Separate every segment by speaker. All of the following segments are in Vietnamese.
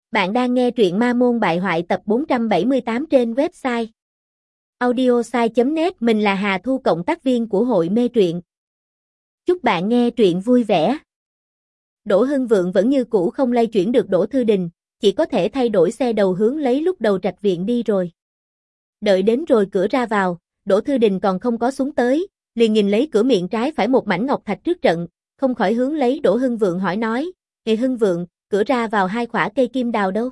Speaker 1: Bạn đang nghe truyện Ma Môn Bại Hoại tập 478 trên website audiosai.net. Mình là Hà Thu, cộng tác viên của hội mê truyện. Chúc bạn nghe truyện vui vẻ. Đỗ Hưng Vượng vẫn như cũ không lay chuyển được Đỗ Thư Đình, chỉ có thể thay đổi xe đầu hướng lấy lúc đầu trạch viện đi rồi. Đợi đến rồi cửa ra vào, Đỗ Thư Đình còn không có xuống tới, liền nhìn lấy cửa miệng trái phải một mảnh ngọc thạch trước trận, không khỏi hướng lấy Đỗ Hưng Vượng hỏi nói: "Ê Hưng Vượng, cửa ra vào hai khỏa cây kim đào đâu?"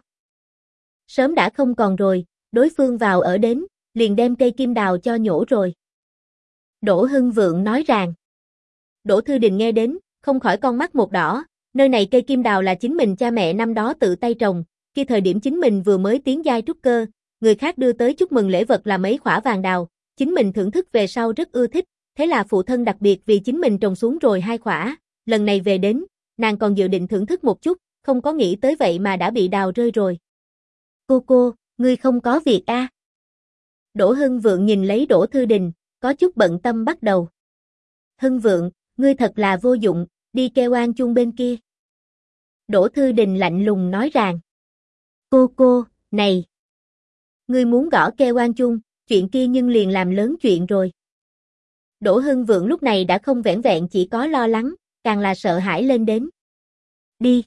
Speaker 1: Sớm đã không còn rồi, đối phương vào ở đến, liền đem cây kim đào cho nhổ rồi. Đỗ Hưng Vượng nói rằng. Đỗ Thư Đình nghe đến, không khỏi con mắt một đỏ, nơi này cây kim đào là chính mình cha mẹ năm đó tự tay trồng, khi thời điểm chính mình vừa mới tiến giai trúc cơ, người khác đưa tới chúc mừng lễ vật là mấy khỏa vàng đào, chính mình thưởng thức về sau rất ưa thích, thế là phụ thân đặc biệt vì chính mình trồng xuống rồi hai khỏa, lần này về đến, nàng còn dự định thưởng thức một chút, không có nghĩ tới vậy mà đã bị đào rơi rồi. Cô, ngươi không có việc a? Đỗ Hưng Vượng nhìn lấy Đỗ Thư Đình, có chút bận tâm bắt đầu. Hưng Vượng, ngươi thật là vô dụng, đi kêu oan chung bên kia. Đỗ Thư Đình lạnh lùng nói rằng. Cô, này. Ngươi muốn gõ kêu oan chung, chuyện kia nhưng liền làm lớn chuyện rồi. Đỗ Hưng Vượng lúc này đã không vẻn vẹn chỉ có lo lắng, càng là sợ hãi lên đến. Đi.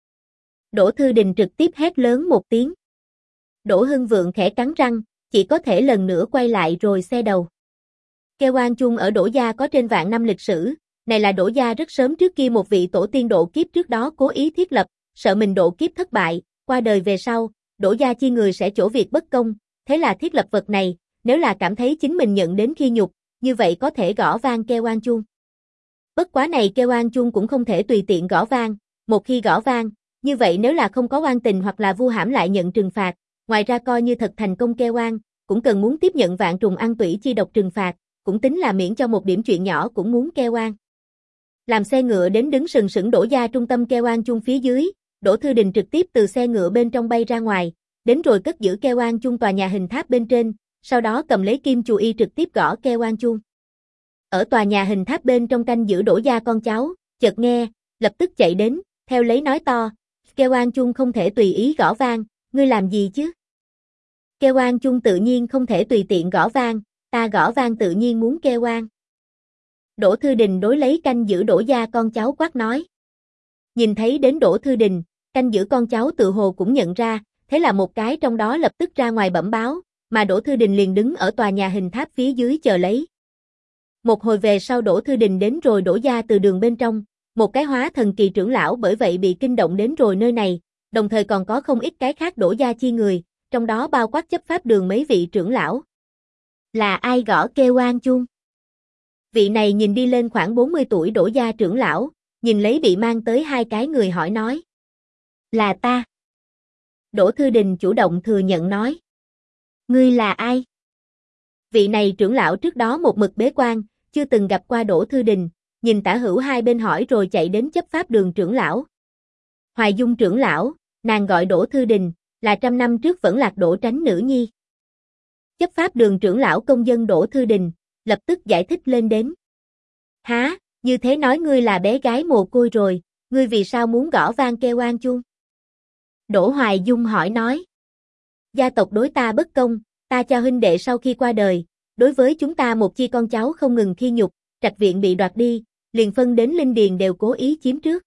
Speaker 1: Đỗ Thư Đình trực tiếp hét lớn một tiếng. Đỗ Hưng Vượng khẽ cắn răng, chỉ có thể lần nữa quay lại rồi xe đầu. Kêu oan chung ở Đỗ gia có trên vạn năm lịch sử, này là Đỗ gia rất sớm trước kia một vị tổ tiên độ kiếp trước đó cố ý thiết lập, sợ mình độ kiếp thất bại, qua đời về sau, Đỗ gia chi người sẽ chỗ việc bất công, thế là thiết lập vật này, nếu là cảm thấy chính mình nhận đến khi nhục, như vậy có thể gõ vang kêu oan chung. Bất quá này kêu oan chung cũng không thể tùy tiện gõ vang, một khi gõ vang, như vậy nếu là không có oan tình hoặc là vu hãm lại nhận trừng phạt, ngoài ra coi như thật thành công kêu oan, cũng cần muốn tiếp nhận vạn trùng ăn tủy chi độc trừng phạt, cũng tính là miễn cho một điểm chuyện nhỏ cũng muốn kêu oan. Làm xe ngựa đến đứng sừng sững Đỗ gia trung tâm kêu oan chung phía dưới, Đỗ Thư Đình trực tiếp từ xe ngựa bên trong bay ra ngoài, đến rồi cất giữ kêu oan chung tòa nhà hình tháp bên trên, sau đó cầm lấy kim chù y trực tiếp gõ kêu oan chung. Ở tòa nhà hình tháp bên trong canh giữ Đỗ gia con cháu, chợt nghe, lập tức chạy đến, theo lấy nói to: "Kêu oan chung không thể tùy ý gõ vang, ngươi làm gì chứ?" Kêu oan chung tự nhiên không thể tùy tiện gõ vang, ta gõ vang tự nhiên muốn kêu oan. Đỗ Thư Đình đối lấy canh giữ Đỗ gia con cháu quát nói. Nhìn thấy đến Đỗ Thư Đình, canh giữ con cháu tự hồ cũng nhận ra, thế là một cái trong đó lập tức ra ngoài bẩm báo, mà Đỗ Thư Đình liền đứng ở tòa nhà hình tháp phía dưới chờ lấy. Một hồi về sau Đỗ Thư Đình đến rồi Đỗ gia từ đường bên trong, một cái hóa thần kỳ trưởng lão bởi vậy bị kinh động đến rồi nơi này, đồng thời còn có không ít cái khác Đỗ gia chi người, trong đó bao quát chấp pháp đường mấy vị trưởng lão. Là ai gõ kêu oan chung? Vị này nhìn đi lên khoảng 40 tuổi Đỗ gia trưởng lão, nhìn lấy bị mang tới hai cái người hỏi nói. Là ta. Đỗ Thư Đình chủ động thừa nhận nói. Ngươi là ai? Vị này trưởng lão trước đó một mực bế quan, chưa từng gặp qua Đỗ Thư Đình, nhìn tả hữu hai bên hỏi rồi chạy đến chấp pháp đường trưởng lão. Hoài Dung trưởng lão, nàng gọi Đỗ Thư Đình, là 100 năm trước vẫn lạc Đỗ Tránh nữ nhi. Chấp pháp đường trưởng lão công dân Đỗ Thư Đình, lập tức giải thích lên đến. Há, như thế nói ngươi là bé gái mồ côi rồi, ngươi vì sao muốn gõ vang kêu oan chung? Đỗ Hoài Dung hỏi nói. Gia tộc đối ta bất công, ta cho huynh đệ sau khi qua đời, đối với chúng ta một chi con cháu không ngừng khi nhục, trạch viện bị đoạt đi, liền phân đến linh điền đều cố ý chiếm trước.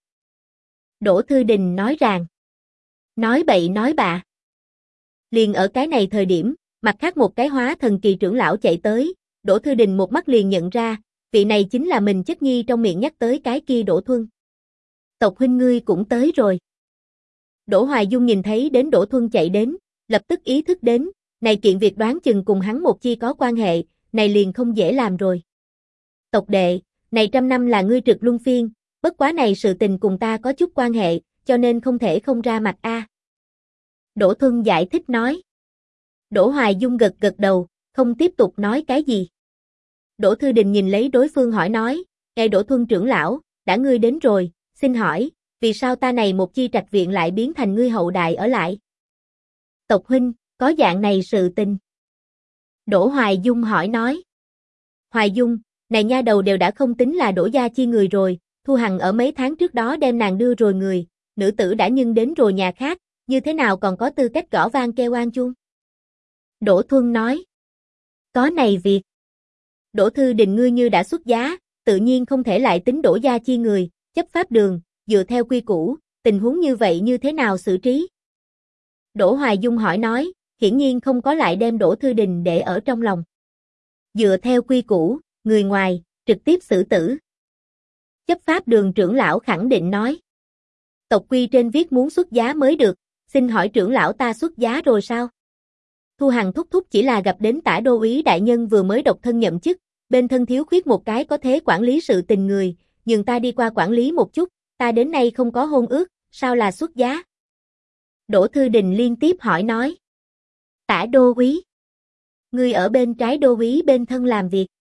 Speaker 1: Đỗ Thư Đình nói rằng. Nói bậy nói bạ. Liền ở cái này thời điểm, mặt khác một cái hóa thần kỳ trưởng lão chạy tới, Đỗ Thư Đình một mắt liền nhận ra, vị này chính là mình chất nhi trong miệng nhắc tới cái kia Đỗ Thuân. Tộc huynh ngươi cũng tới rồi. Đỗ Hoài Dung nhìn thấy đến Đỗ Thuân chạy đến, lập tức ý thức đến, này kiện việc đoán chừng cùng hắn một chi có quan hệ, này liền không dễ làm rồi. Tộc đệ, này 100 năm là ngươi trực luân phiên, bất quá này sự tình cùng ta có chút quan hệ, cho nên không thể không ra mặt a. Đỗ Thuân giải thích nói. Đỗ Hoài Dung gật gật đầu, không tiếp tục nói cái gì. Đỗ Thư Đình nhìn lấy đối phương hỏi nói, nghe Đỗ Thuân trưởng lão, đã ngươi đến rồi, xin hỏi, vì sao ta này một chi trạch viện lại biến thành ngươi hậu đại ở lại? Tộc huynh, có dạng này sự tình. Đỗ Hoài Dung hỏi nói. Hoài Dung, này nha đầu đều đã không tính là Đỗ gia chi người rồi, Thu Hằng ở mấy tháng trước đó đem nàng đưa rồi người, nữ tử đã nhân đến rồi nhà khác, như thế nào còn có tư cách gõ vang kêu oan chuông? Đỗ Thuân nói. Có này việc. Đỗ Thư Đình ngươi như đã xuất giá, tự nhiên không thể lại tính Đỗ gia chi người, chấp pháp đường, dựa theo quy củ, tình huống như vậy như thế nào xử trí? Đỗ Hoài Dung hỏi nói, hiển nhiên không có lại đem Đỗ Thư Đình để ở trong lòng. Dựa theo quy củ, người ngoài, trực tiếp xử tử. Chấp pháp đường trưởng lão khẳng định nói. Tộc quy trên viết muốn xuất giá mới được, xin hỏi trưởng lão ta xuất giá rồi sao? Thu Hằng thúc thúc chỉ là gặp đến tả đô úy đại nhân vừa mới độc thân nhậm chức, bên thân thiếu khuyết một cái có thế quản lý sự tình người, nhường ta đi qua quản lý một chút, ta đến nay không có hôn ước, sao là xuất giá? Đỗ Thư Đình liên tiếp hỏi nói. Tả đô úy. Ngươi ở bên trái đô úy bên thân làm việc.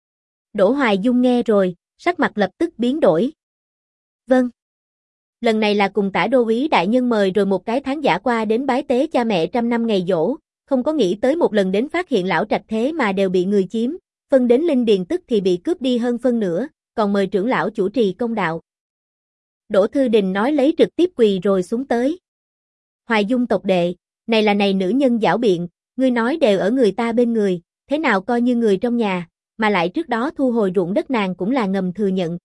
Speaker 1: Đỗ Hoài Dung nghe rồi, sắc mặt lập tức biến đổi. Vâng. Lần này là cùng tả đô úy đại nhân mời rồi một cái tháng giả qua đến bái tế cha mẹ 100 năm ngày giỗ, không có nghĩ tới một lần đến phát hiện lão trạch thế mà đều bị người chiếm, phân đến linh điền tức thì bị cướp đi hơn phân nửa, còn mời trưởng lão chủ trì công đạo. Đỗ Thư Đình nói lấy trực tiếp quỳ rồi xuống tới. Hoài Dung tộc đệ, này là này nữ nhân giảo biện, ngươi nói đều ở người ta bên người, thế nào coi như người trong nhà, mà lại trước đó thu hồi ruộng đất nàng cũng là ngầm thừa nhận.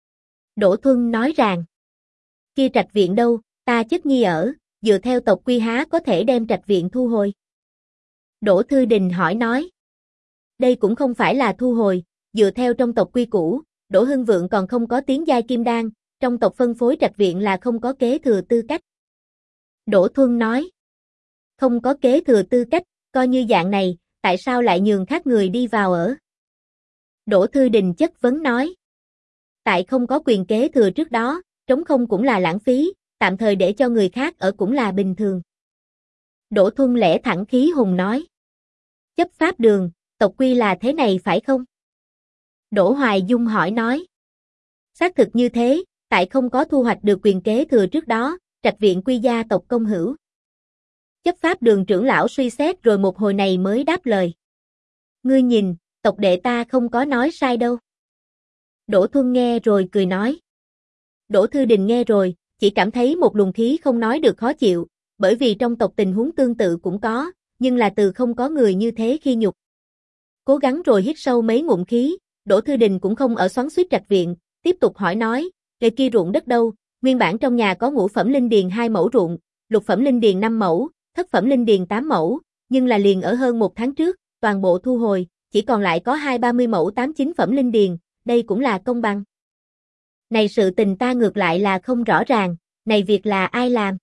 Speaker 1: Đỗ Thuân nói rằng, kia trạch viện đâu, ta chất nhi ở, dựa theo tộc quy há có thể đem trạch viện thu hồi. Đỗ Thư Đình hỏi nói, đây cũng không phải là thu hồi, dựa theo trong tộc quy củ, Đỗ Hưng Vượng còn không có tiến giai kim đan, trong tộc phân phối trạch viện là không có kế thừa tư cách. Đỗ Thuân nói, không có kế thừa tư cách, coi như dạng này, tại sao lại nhường khác người đi vào ở? Đỗ Thư Đình chất vấn nói, tại không có quyền kế thừa trước đó, trống không cũng là lãng phí, tạm thời để cho người khác ở cũng là bình thường. Đỗ Thuân lẽ thẳng khí hùng nói, chấp pháp đường, tộc quy là thế này phải không? Đỗ Hoài Dung hỏi nói, xác thực như thế, tại không có thu hoạch được quyền kế thừa trước đó, trạch viện quy gia tộc công hữu. Chấp pháp đường trưởng lão suy xét rồi một hồi này mới đáp lời. Ngươi nhìn, tộc đệ ta không có nói sai đâu. Đỗ Thuân nghe rồi cười nói. Đỗ Thư Đình nghe rồi, chỉ cảm thấy một luồng khí không nói được khó chịu, bởi vì trong tộc tình huống tương tự cũng có, nhưng là từ không có người như thế khi nhục. Cố gắng rồi hít sâu mấy ngụm khí, Đỗ Thư Đình cũng không ở xoắn xuýt trạch viện, tiếp tục hỏi nói, cái kia ruộng đất đâu, nguyên bản trong nhà có ngũ phẩm linh điền 2 mẫu ruộng, lục phẩm linh điền 5 mẫu, thất phẩm linh điền 8 mẫu, nhưng là liền ở hơn một tháng trước, toàn bộ thu hồi, chỉ còn lại có 20-30 mẫu 8-9 phẩm linh điền, đây cũng là công bằng. Này sự tình ta ngược lại là không rõ ràng, này việc là ai làm?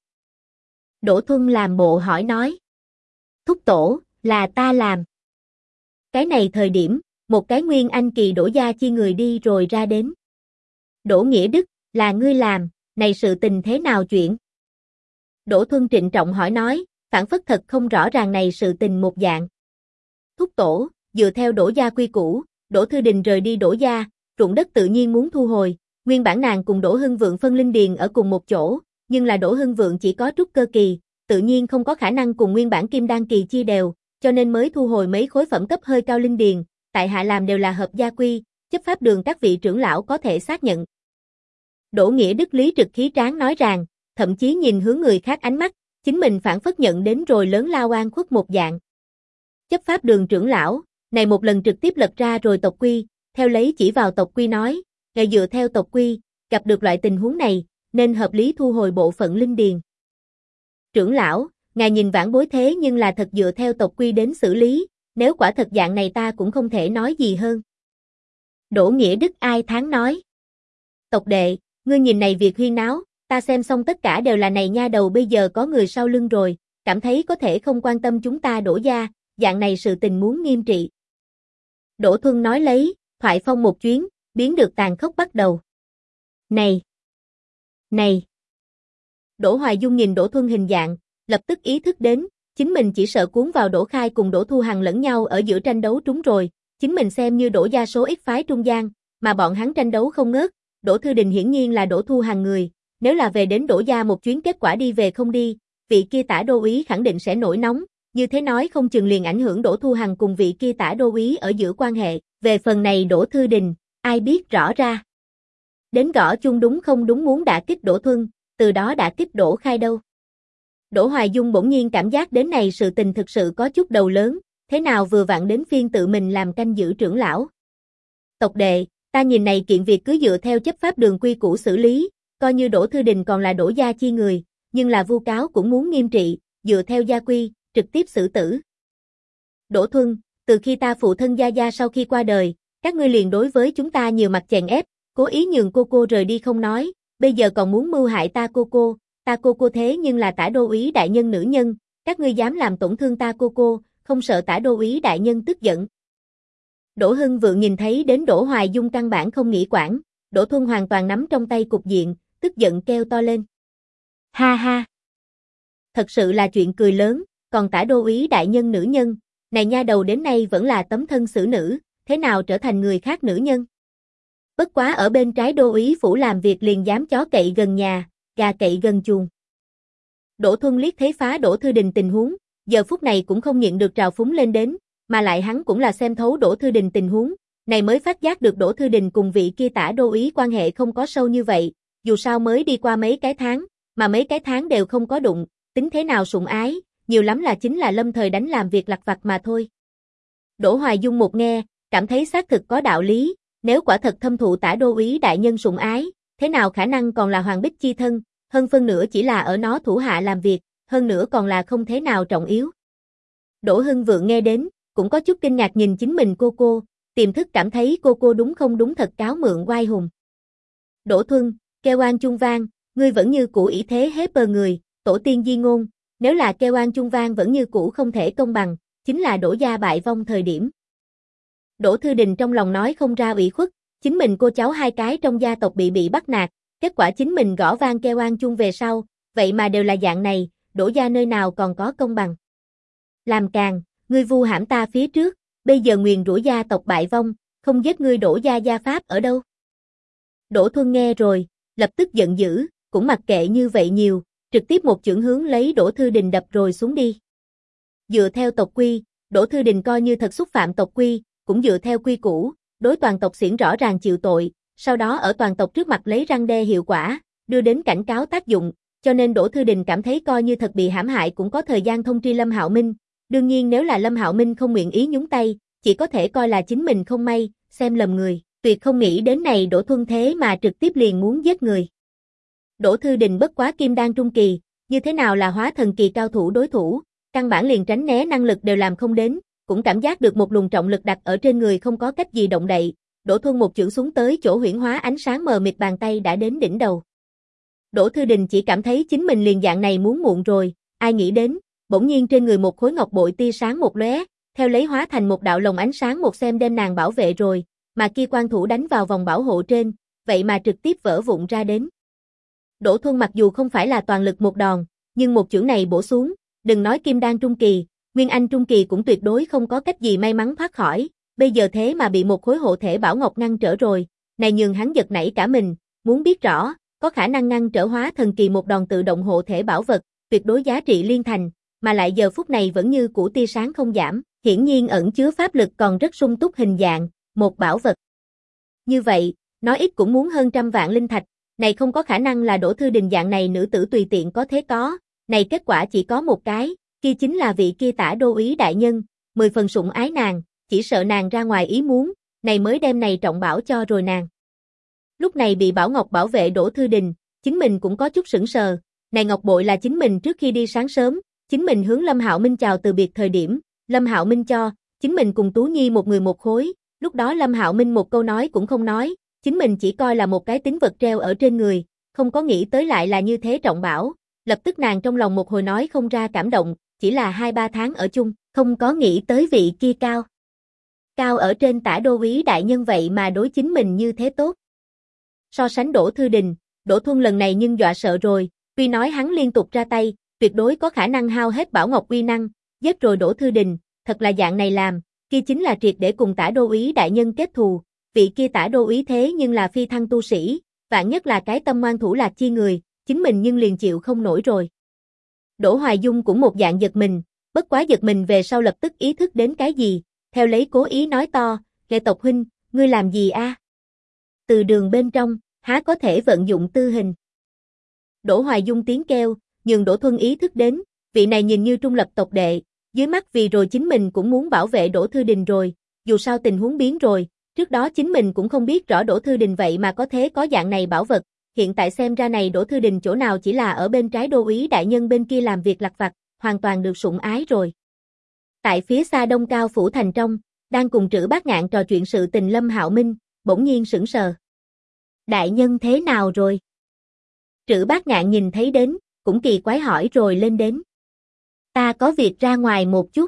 Speaker 1: Đỗ Thuân làm bộ hỏi nói. Thúc tổ, là ta làm. Cái này thời điểm, một cái nguyên anh kỳ Đỗ gia chi người đi rồi ra đến. Đỗ Nghĩa Đức, là ngươi làm, này sự tình thế nào chuyện? Đỗ Thuân trịnh trọng hỏi nói, phản phất thật không rõ ràng này sự tình một dạng. Thúc tổ, dựa theo Đỗ gia quy củ, Đỗ Thư Đình rời đi Đỗ gia, ruộng đất tự nhiên muốn thu hồi, nguyên bản nàng cùng Đỗ Hưng Vượng phân linh điền ở cùng một chỗ, nhưng là Đỗ Hưng Vượng chỉ có trúc cơ kỳ, tự nhiên không có khả năng cùng nguyên bản kim đan kỳ chia đều, cho nên mới thu hồi mấy khối phẩm cấp hơi cao linh điền, tại hạ làm đều là hợp gia quy, chấp pháp đường các vị trưởng lão có thể xác nhận. Đỗ Nghĩa Đức lý trực khí tráng nói rằng, thậm chí nhìn hướng người khác ánh mắt, chính mình phản phất nhận đến rồi lớn lao oan khuất một dạng. Chấp pháp đường trưởng lão, này một lần trực tiếp lật ra rồi tộc quy, theo lấy chỉ vào tộc quy nói, ngài dựa theo tộc quy, gặp được loại tình huống này, nên hợp lý thu hồi bộ phận linh điền. Trưởng lão, ngài nhìn vãn bối thế nhưng là thật dựa theo tộc quy đến xử lý, nếu quả thật dạng này ta cũng không thể nói gì hơn. Đỗ Nghĩa Đức ai thán nói. Tộc đệ, ngươi nhìn này việc huyên náo, ta xem xong tất cả đều là này nha đầu bây giờ có người sau lưng rồi, cảm thấy có thể không quan tâm chúng ta Đỗ gia, dạng này sự tình muốn nghiêm trị. Đỗ Thuân nói lấy, thoại phong một chuyến, biến được tàn khốc bắt đầu. Này! Này! Đỗ Hoài Dung nhìn Đỗ Thuân hình dạng, lập tức ý thức đến, chính mình chỉ sợ cuốn vào Đỗ Khai cùng Đỗ Thu Hằng lẫn nhau ở giữa tranh đấu trúng rồi, chính mình xem như Đỗ gia số ít phái trung gian, mà bọn hắn tranh đấu không ngớt, Đỗ Thư Đình hiển nhiên là Đỗ Thu Hằng người, nếu là về đến Đỗ gia một chuyến kết quả đi về không đi, vị kia tả đô úy khẳng định sẽ nổi nóng, như thế nói không chừng liền ảnh hưởng Đỗ Thu Hằng cùng vị kia tả đô úy ở giữa quan hệ, về phần này Đỗ Thư Đình, ai biết rõ ra. Đến gõ chung đúng không đúng muốn đả kích Đỗ Thuân, từ đó đả kích Đỗ Khai đâu. Đỗ Hoài Dung bỗng nhiên cảm giác đến này sự tình thực sự có chút đầu lớn, thế nào vừa vặn đến phiên tự mình làm canh giữ trưởng lão. Tộc đệ, ta nhìn này kiện việc cứ dựa theo chấp pháp đường quy củ xử lý, coi như Đỗ Thư Đình còn là Đỗ gia chi người, nhưng là vu cáo cũng muốn nghiêm trị, dựa theo gia quy, trực tiếp xử tử. Đỗ Thuân, từ khi ta phụ thân Gia Gia sau khi qua đời, các ngươi liền đối với chúng ta nhiều mặt chèn ép, cố ý nhường cô rời đi không nói, bây giờ còn muốn mưu hại ta cô thế nhưng là Tả đô úy đại nhân nữ nhân, các ngươi dám làm tổn thương ta cô, không sợ Tả đô úy đại nhân tức giận. Đỗ Hưng Vượng nhìn thấy đến Đỗ Hoài Dung căn bản không nghĩ quản, Đỗ Thuân hoàn toàn nắm trong tay cục diện, tức giận kêu to lên. Ha ha! Thật sự là chuyện cười lớn, còn Tả đô úy đại nhân nữ nhân, này nha đầu đến nay vẫn là tấm thân xử nữ, thế nào trở thành người khác nữ nhân? Bất quá ở bên trái đô úy phủ làm việc liền dám chó cậy gần nhà, gà cậy gần chuồng. Đỗ Thuân liếc thấy phá Đỗ Thư Đình tình huống, giờ phút này cũng không nhịn được trào phúng lên đến, mà lại hắn cũng là xem thấu Đỗ Thư Đình tình huống, này mới phát giác được Đỗ Thư Đình cùng vị kia Tả đô úy quan hệ không có sâu như vậy, dù sao mới đi qua mấy cái tháng, mà mấy cái tháng đều không có đụng, tính thế nào sủng ái, nhiều lắm là chính là lâm thời đánh làm việc lặt vặt mà thôi. Đỗ Hoài Dung một nghe, cảm thấy xác thực có đạo lý, nếu quả thật thâm thụ Tả đô úy đại nhân sủng ái, thế nào khả năng còn là Hoàng Bích chi thân, hơn phân nửa chỉ là ở nó thủ hạ làm việc, hơn nữa còn là không thế nào trọng yếu. Đỗ Hưng Vượng nghe đến, cũng có chút kinh ngạc nhìn chính mình cô, tiềm thức cảm thấy cô đúng không đúng thật cáo mượn oai hùng. Đỗ Thuân, kêu oan chung vang, ngươi vẫn như cũ ý thế hế bờ người, tổ tiên di ngôn, nếu là kêu oan chung vang vẫn như cũ không thể công bằng, chính là Đỗ gia bại vong thời điểm. Đỗ Thư Đình trong lòng nói không ra ủy khuất, chính mình cô cháu hai cái trong gia tộc bị bắt nạt, kết quả chính mình gõ vang kêu oan chung về sau, vậy mà đều là dạng này, Đỗ gia nơi nào còn có công bằng. Làm càng, ngươi vu hãm ta phía trước, bây giờ nguyền rủa gia tộc bại vong, không giết ngươi Đỗ gia gia pháp ở đâu. Đỗ Thuân nghe rồi, lập tức giận dữ, cũng mặc kệ như vậy nhiều, trực tiếp một chưởng hướng lấy Đỗ Thư Đình đập rồi xuống đi. Dựa theo tộc quy, Đỗ Thư Đình coi như thật xúc phạm tộc quy, cũng dựa theo quy củ, đối toàn tộc xiển rõ ràng chịu tội, sau đó ở toàn tộc trước mặt lấy răn đe hiệu quả, đưa đến cảnh cáo tác dụng, cho nên Đỗ Thư Đình cảm thấy coi như thật bị hãm hại cũng có thời gian thông tri Lâm Hạo Minh, đương nhiên nếu là Lâm Hạo Minh không nguyện ý nhúng tay, chỉ có thể coi là chính mình không may, xem lầm người, tuyệt không nghĩ đến này Đỗ Thuân thế mà trực tiếp liền muốn giết người. Đỗ Thư Đình bất quá kim đan trung kỳ, như thế nào là hóa thần kỳ cao thủ đối thủ, căn bản liền tránh né năng lực đều làm không đến, cũng cảm giác được một luồng trọng lực đặt ở trên người không có cách gì động đậy, Đỗ Thuân một chưởng xuống tới chỗ huyễn hóa ánh sáng mờ mịt bàn tay đã đến đỉnh đầu. Đỗ Thư Đình chỉ cảm thấy chính mình liền dạng này muốn muộn rồi, ai nghĩ đến, bỗng nhiên trên người một khối ngọc bội tia sáng một lóe, theo lấy hóa thành một đạo lồng ánh sáng một xem đem nàng bảo vệ rồi, mà kia quan thủ đánh vào vòng bảo hộ trên, vậy mà trực tiếp vỡ vụn ra đến. Đỗ Thuân mặc dù không phải là toàn lực một đòn, nhưng một chưởng này bổ xuống, đừng nói kim đan trung kỳ, nguyên anh trung kỳ cũng tuyệt đối không có cách gì may mắn thoát khỏi, bây giờ thế mà bị một khối hộ thể bảo ngọc ngăn trở rồi, này nhường hắn giật nảy cả mình, muốn biết rõ, có khả năng ngăn trở hóa thần kỳ một đòn tự động hộ thể bảo vật, tuyệt đối giá trị liên thành, mà lại giờ phút này vẫn như cũ tia sáng không giảm, hiển nhiên ẩn chứa pháp lực còn rất sung túc hình dạng, một bảo vật. Như vậy, nói ít cũng muốn hơn 100 vạn linh thạch, này không có khả năng là Đỗ Thư Đình dạng này nữ tử tùy tiện có thế có, này kết quả chỉ có một cái, kia chính là vị kia Tả đô úy đại nhân, 10 phần sủng ái nàng, chỉ sợ nàng ra ngoài ý muốn, này mới đem này trọng bảo cho rồi nàng. Lúc này bị Bảo Ngọc bảo vệ Đỗ Thư Đình, chính mình cũng có chút sững sờ, này ngọc bội là chính mình trước khi đi sáng sớm, chính mình hướng Lâm Hạo Minh chào từ biệt thời điểm, Lâm Hạo Minh cho, chính mình cùng Tú Nhi một người một khối, lúc đó Lâm Hạo Minh một câu nói cũng không nói, chính mình chỉ coi là một cái tín vật treo ở trên người, không có nghĩ tới lại là như thế trọng bảo, lập tức nàng trong lòng một hồi nói không ra cảm động, chỉ là 2-3 tháng ở chung, không có nghĩ tới vị kia cao ở trên Tả đô úy đại nhân vậy mà đối chính mình như thế tốt. So sánh Đỗ Thư Đình, Đỗ Thuân lần này nhưng dọa sợ rồi, tuy nói hắn liên tục ra tay, tuyệt đối có khả năng hao hết bảo ngọc uy năng, giết rồi Đỗ Thư Đình, thật là dạng này làm, kia chính là triệt để cùng Tả đô úy đại nhân kết thù, vị kia Tả đô úy thế nhưng là phi thăng tu sĩ, vạn nhất là cái tâm ngoan thủ lạc chi người, chính mình nhưng liền chịu không nổi rồi. Đỗ Hoài Dung cũng một dạng giật mình, bất quá giật mình về sau lập tức ý thức đến cái gì, theo lấy cố ý nói to, Lệ tộc huynh, ngươi làm gì a? Từ đường bên trong, há có thể vận dụng tư hình. Đỗ Hoài Dung tiếng kêu, nhường Đỗ Thuân ý thức đến, vị này nhìn như trung lập tộc đệ, dưới mắt vì rồi chính mình cũng muốn bảo vệ Đỗ Thư Đình rồi, dù sao tình huống biến rồi, trước đó chính mình cũng không biết rõ Đỗ Thư Đình vậy mà có thế có dạng này bảo vật, hiện tại xem ra này Đỗ Thư Đình chỗ nào chỉ là ở bên trái đô úy đại nhân bên kia làm việc lặt vặt, hoàn toàn được sủng ái rồi. Tại phía xa Đông Cao phủ thành trong, đang cùng Trữ Bát Ngạn trò chuyện sự tình Lâm Hạo Minh, bỗng nhiên sững sờ. Đại nhân thế nào rồi? Trữ Bát Ngạn nhìn thấy đến, cũng kỳ quái hỏi rồi lên đến. Ta có việc ra ngoài một chút.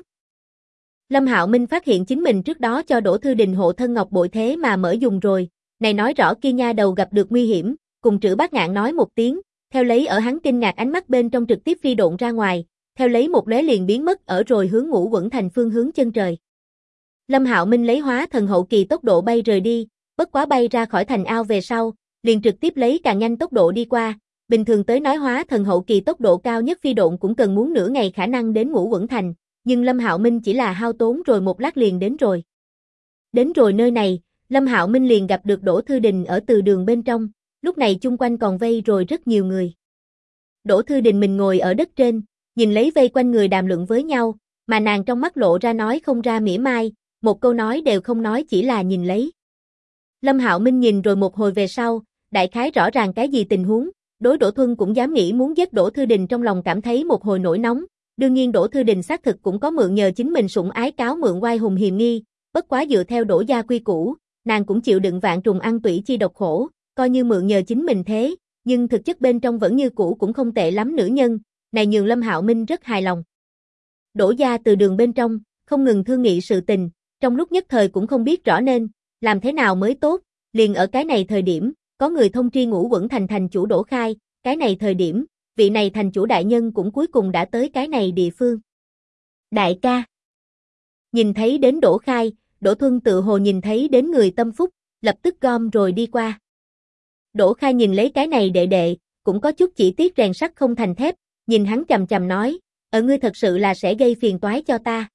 Speaker 1: Lâm Hạo Minh phát hiện chính mình trước đó cho Đỗ Thư Đình hộ thân ngọc bội thế mà mở dùng rồi, này nói rõ kia nha đầu gặp được nguy hiểm, cùng Trữ Bát Ngạn nói một tiếng, theo lấy ở hắn kinh ngạc ánh mắt bên trong trực tiếp phi độn ra ngoài, theo lấy một lóe liền biến mất ở rồi hướng Ngũ Quẩn Thành phương hướng chân trời. Lâm Hạo Minh lấy hóa thần hậu kỳ tốc độ bay rời đi, bất quá bay ra khỏi thành ao về sau, liền trực tiếp lấy càng nhanh tốc độ đi qua, bình thường tới nói hóa thần hậu kỳ tốc độ cao nhất phi độn cũng cần muốn nửa ngày khả năng đến Ngũ Quẩn Thành, nhưng Lâm Hạo Minh chỉ là hao tốn rồi một lát liền đến rồi. Đến rồi nơi này, Lâm Hạo Minh liền gặp được Đỗ Thư Đình ở từ đường bên trong, lúc này chung quanh còn vây rồi rất nhiều người. Đỗ Thư Đình mình ngồi ở đất trên, nhìn lấy vây quanh người đàm luận với nhau, mà nàng trong mắt lộ ra nói không ra mỉa mai, một câu nói đều không nói chỉ là nhìn lấy. Lâm Hạo Minh nhìn rồi một hồi về sau, đại khái rõ ràng cái gì tình huống, đối Đỗ Thuân cũng dám nghĩ muốn giết Đỗ Thư Đình trong lòng cảm thấy một hồi nổi nóng, đương nhiên Đỗ Thư Đình xác thực cũng có mượn nhờ chính mình sủng ái cáo mượn oai hùng hiềm nghi, bất quá dựa theo Đỗ gia quy củ, nàng cũng chịu đựng vạn trùng ăn tủy chi độc khổ, coi như mượn nhờ chính mình thế, nhưng thực chất bên trong vẫn như cũ cũng không tệ lắm nữ nhân, này nhường Lâm Hạo Minh rất hài lòng. Đỗ gia từ đường bên trong, không ngừng thương nghị sự tình, trong lúc nhất thời cũng không biết rõ nên làm thế nào mới tốt, liền ở cái này thời điểm, có người thông tri Ngũ Quẩn Thành thành chủ Đỗ Khai, cái này thời điểm, vị này thành chủ đại nhân cũng cuối cùng đã tới cái này địa phương. Đại ca. Nhìn thấy đến Đỗ Khai, Đỗ Thuân tự hồ nhìn thấy đến người tâm phúc, lập tức gom rồi đi qua. Đỗ Khai nhìn lấy cái này đệ đệ, cũng có chút chỉ tiếc rèn sắt không thành thép, nhìn hắn chầm chầm nói, ngươi thật sự là sẽ gây phiền toái cho ta.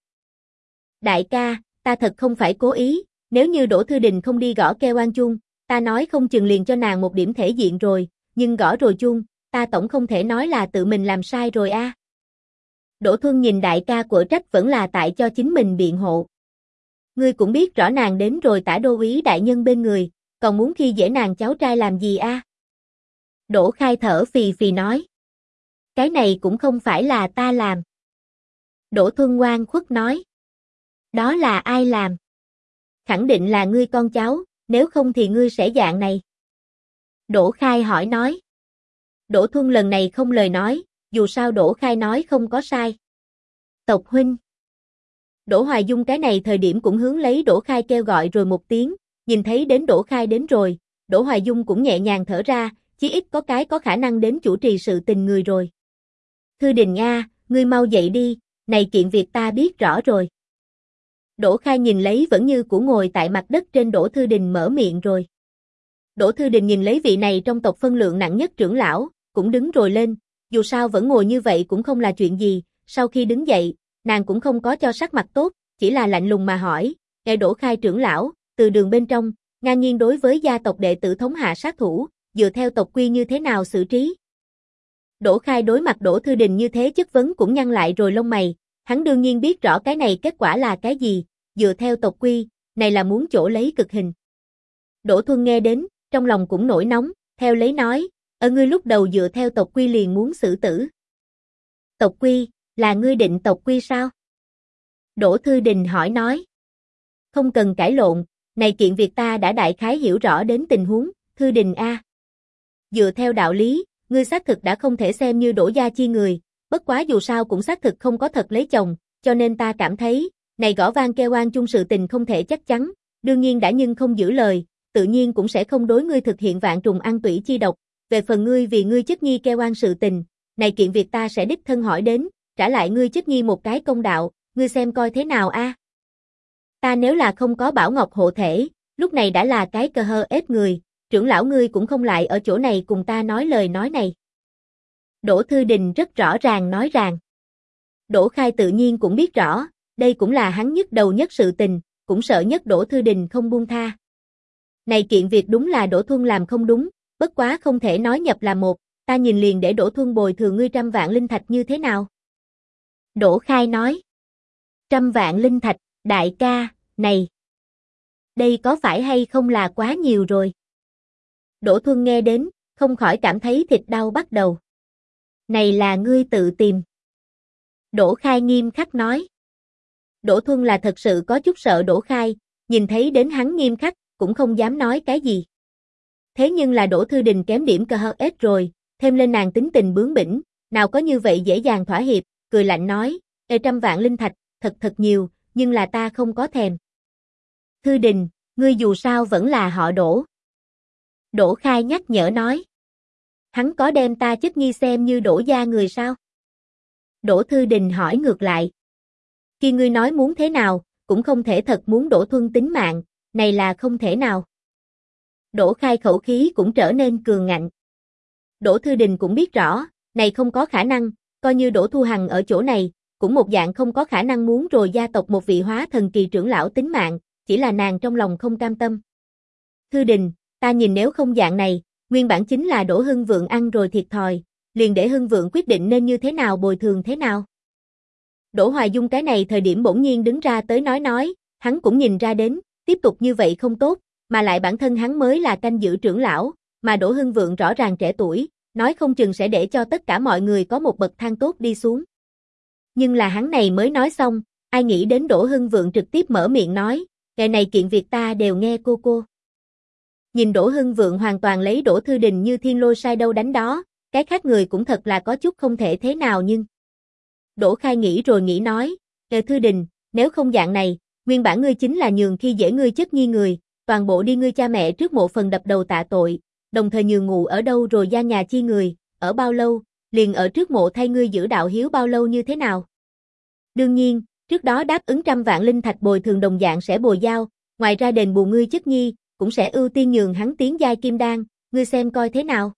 Speaker 1: Đại ca, ta thật không phải cố ý, nếu như Đỗ Thư Đình không đi gõ keo oan chuông, ta nói không chừng liền cho nàng một điểm thể diện rồi, nhưng gõ rồi chuông, ta tổng không thể nói là tự mình làm sai rồi a. Đỗ Thuân nhìn đại ca của trách vẫn là tại cho chính mình biện hộ. Ngươi cũng biết rõ nàng đến rồi tả đô úy đại nhân bên người, còn muốn khi dễ nàng cháu trai làm gì a? Đỗ Khai thở phì phì nói. Cái này cũng không phải là ta làm. Đỗ Thuân ngoan khuất nói. Đó là ai làm? Khẳng định là ngươi con cháu, nếu không thì ngươi sẽ dạng này. Đỗ Khai hỏi nói. Đỗ Thuân lần này không lời nói, dù sao Đỗ Khai nói không có sai. Tộc huynh. Đỗ Hoài Dung cái này thời điểm cũng hướng lấy Đỗ Khai kêu gọi rồi một tiếng, nhìn thấy đến Đỗ Khai đến rồi, Đỗ Hoài Dung cũng nhẹ nhàng thở ra, chí ít có cái có khả năng đến chủ trì sự tình người rồi. Thư Đình Nga, ngươi mau dậy đi, này kiện việc ta biết rõ rồi. Đỗ Khai nhìn lấy vẫn như cũ ngồi tại mặt đất trên Đỗ Thư Đình mở miệng rồi. Đỗ Thư Đình nhìn lấy vị này trong tộc phân lượng nặng nhất trưởng lão, cũng đứng rồi lên, dù sao vẫn ngồi như vậy cũng không là chuyện gì, sau khi đứng dậy, nàng cũng không có cho sắc mặt tốt, chỉ là lạnh lùng mà hỏi, nghe Đỗ Khai trưởng lão, từ đường bên trong, ngang nhiên đối với gia tộc đệ tử thống hạ sát thủ, dựa theo tộc quy như thế nào xử trí? Đỗ Khai đối mặt Đỗ Thư Đình như thế chất vấn cũng nhăn lại rồi lông mày, hắn đương nhiên biết rõ cái này kết quả là cái gì, dựa theo tộc quy, này là muốn chỗ lấy cực hình. Đỗ Thuân nghe đến, trong lòng cũng nổi nóng, theo lấy nói, ngươi lúc đầu dựa theo tộc quy liền muốn xử tử. Tộc quy, là ngươi định tộc quy sao? Đỗ Thư Đình hỏi nói. Không cần cãi lộn, này kiện việc ta đã đại khái hiểu rõ đến tình huống, Thư Đình a. Dựa theo đạo lý, ngươi xác thực đã không thể xem như Đỗ gia chi người, bất quá dù sao cũng xác thực không có thật lấy chồng, cho nên ta cảm thấy, này gõ vang kêu oan chung sự tình không thể chắc chắn, đương nhiên đã nhưng không giữ lời, tự nhiên cũng sẽ không đối ngươi thực hiện vạn trùng ăn tủy chi độc, về phần ngươi vì ngươi chất nhi kêu oan sự tình, này kiện việc ta sẽ đích thân hỏi đến, trả lại ngươi chất nhi một cái công đạo, ngươi xem coi thế nào a? Ta nếu là không có Bảo Ngọc hộ thể, lúc này đã là cái cờ hơ ép người, trưởng lão ngươi cũng không lại ở chỗ này cùng ta nói lời nói này. Đỗ Thư Đình rất rõ ràng nói rằng. Đỗ Khai tự nhiên cũng biết rõ, đây cũng là hắn nhức đầu nhất sự tình, cũng sợ nhất Đỗ Thư Đình không buông tha. Này kiện việc đúng là Đỗ Thuân làm không đúng, bất quá không thể nói nhập là một, ta nhìn liền để Đỗ Thuân bồi thường ngươi 100 vạn linh thạch như thế nào? Đỗ Khai nói. 100 vạn linh thạch, đại ca, này. Đây có phải hay không là quá nhiều rồi? Đỗ Thuân nghe đến, không khỏi cảm thấy thịt đau bắt đầu. Này là ngươi tự tìm. Đỗ Khai nghiêm khắc nói. Đỗ Thuân là thật sự có chút sợ Đỗ Khai, nhìn thấy đến hắn nghiêm khắc, cũng không dám nói cái gì. Thế nhưng là Đỗ Thư Đình kém điểm KHS rồi, thêm lên nàng tính tình bướng bỉnh, nào có như vậy dễ dàng thỏa hiệp, cười lạnh nói, 100 vạn linh thạch, thật nhiều, nhưng là ta không có thèm. Thư Đình, ngươi dù sao vẫn là họ Đỗ. Đỗ Khai nhắc nhở nói. Hắn có đem ta chất nhi xem như Đỗ gia người sao? Đỗ Thư Đình hỏi ngược lại. Khi ngươi nói muốn thế nào, cũng không thể thật muốn Đỗ Thuân tính mạng, này là không thể nào. Đỗ Khai khẩu khí cũng trở nên cường ngạnh. Đỗ Thư Đình cũng biết rõ, này không có khả năng, coi như Đỗ Thu Hằng ở chỗ này, cũng một dạng không có khả năng muốn rồi gia tộc một vị hóa thần kỳ trưởng lão tính mạng, chỉ là nàng trong lòng không cam tâm. Thư Đình, ta nhìn nếu không dạng này, nguyên bản chính là Đỗ Hưng Vượng ăn rồi thiệt thòi, liền để Hưng Vượng quyết định nên như thế nào bồi thường thế nào. Đỗ Hoài Dung cái này thời điểm bỗng nhiên đứng ra tới nói, hắn cũng nhìn ra đến, tiếp tục như vậy không tốt, mà lại bản thân hắn mới là canh giữ trưởng lão, mà Đỗ Hưng Vượng rõ ràng trẻ tuổi, nói không chừng sẽ để cho tất cả mọi người có một bậc thang tốt đi xuống. Nhưng là hắn này mới nói xong, ai nghĩ đến Đỗ Hưng Vượng trực tiếp mở miệng nói, ngày này kiện việc ta đều nghe cô. Nhìn Đỗ Hưng Vượng hoàn toàn lấy Đỗ Thư Đình như thiên lôi sai đâu đánh đó, cái khác người cũng thật là có chút không thể thế nào nhưng. Đỗ Khai nghĩ rồi nghĩ nói, Thư Đình, nếu không dạng này, nguyên bản ngươi chính là nhường khi dễ ngươi chất nhi người, toàn bộ đi ngươi cha mẹ trước mộ phần đập đầu tạ tội, đồng thời nhường ngủ ở đâu rồi gia nhà chi người, ở bao lâu, liền ở trước mộ thay ngươi giữ đạo hiếu bao lâu như thế nào. Đương nhiên, trước đó đáp ứng 100 vạn linh thạch bồi thường đồng dạng sẽ bồi giao, ngoài ra đền bù ngươi chất nhi, cũng sẽ ưu tiên nhường hắn tiến giai kim đan, ngươi xem coi thế nào.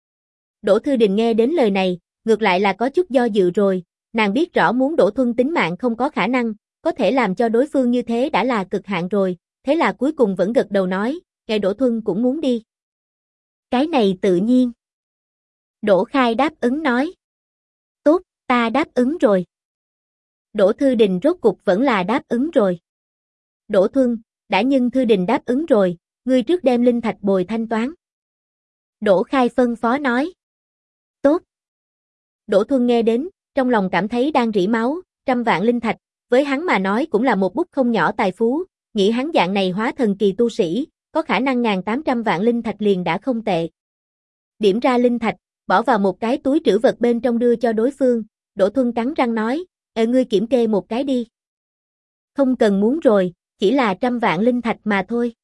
Speaker 1: Đỗ Thư Đình nghe đến lời này, ngược lại là có chút do dự rồi, nàng biết rõ muốn Đỗ Thuân tính mạng không có khả năng, có thể làm cho đối phương như thế đã là cực hạn rồi, thế là cuối cùng vẫn gật đầu nói, ngày Đỗ Thuân cũng muốn đi. Cái này tự nhiên. Đỗ Khai đáp ứng nói. Tốt, ta đáp ứng rồi. Đỗ Thư Đình rốt cục vẫn là đáp ứng rồi. Đỗ Thuân, đã nhưng Thư Đình đáp ứng rồi, ngươi trước đem linh thạch bồi thanh toán. Đỗ Khai phân phó nói. Tốt. Đỗ Thuân nghe đến, trong lòng cảm thấy đang rỉ máu, 100 vạn linh thạch, với hắn mà nói cũng là một bút không nhỏ tài phú, nghĩ hắn dạng này hóa thần kỳ tu sĩ, có khả năng 1.800 vạn linh thạch liền đã không tệ. Điểm ra linh thạch, bỏ vào một cái túi trữ vật bên trong đưa cho đối phương, Đỗ Thuân cắn răng nói, ngươi kiểm kê một cái đi. Không cần muốn rồi, chỉ là 100 vạn linh thạch mà thôi.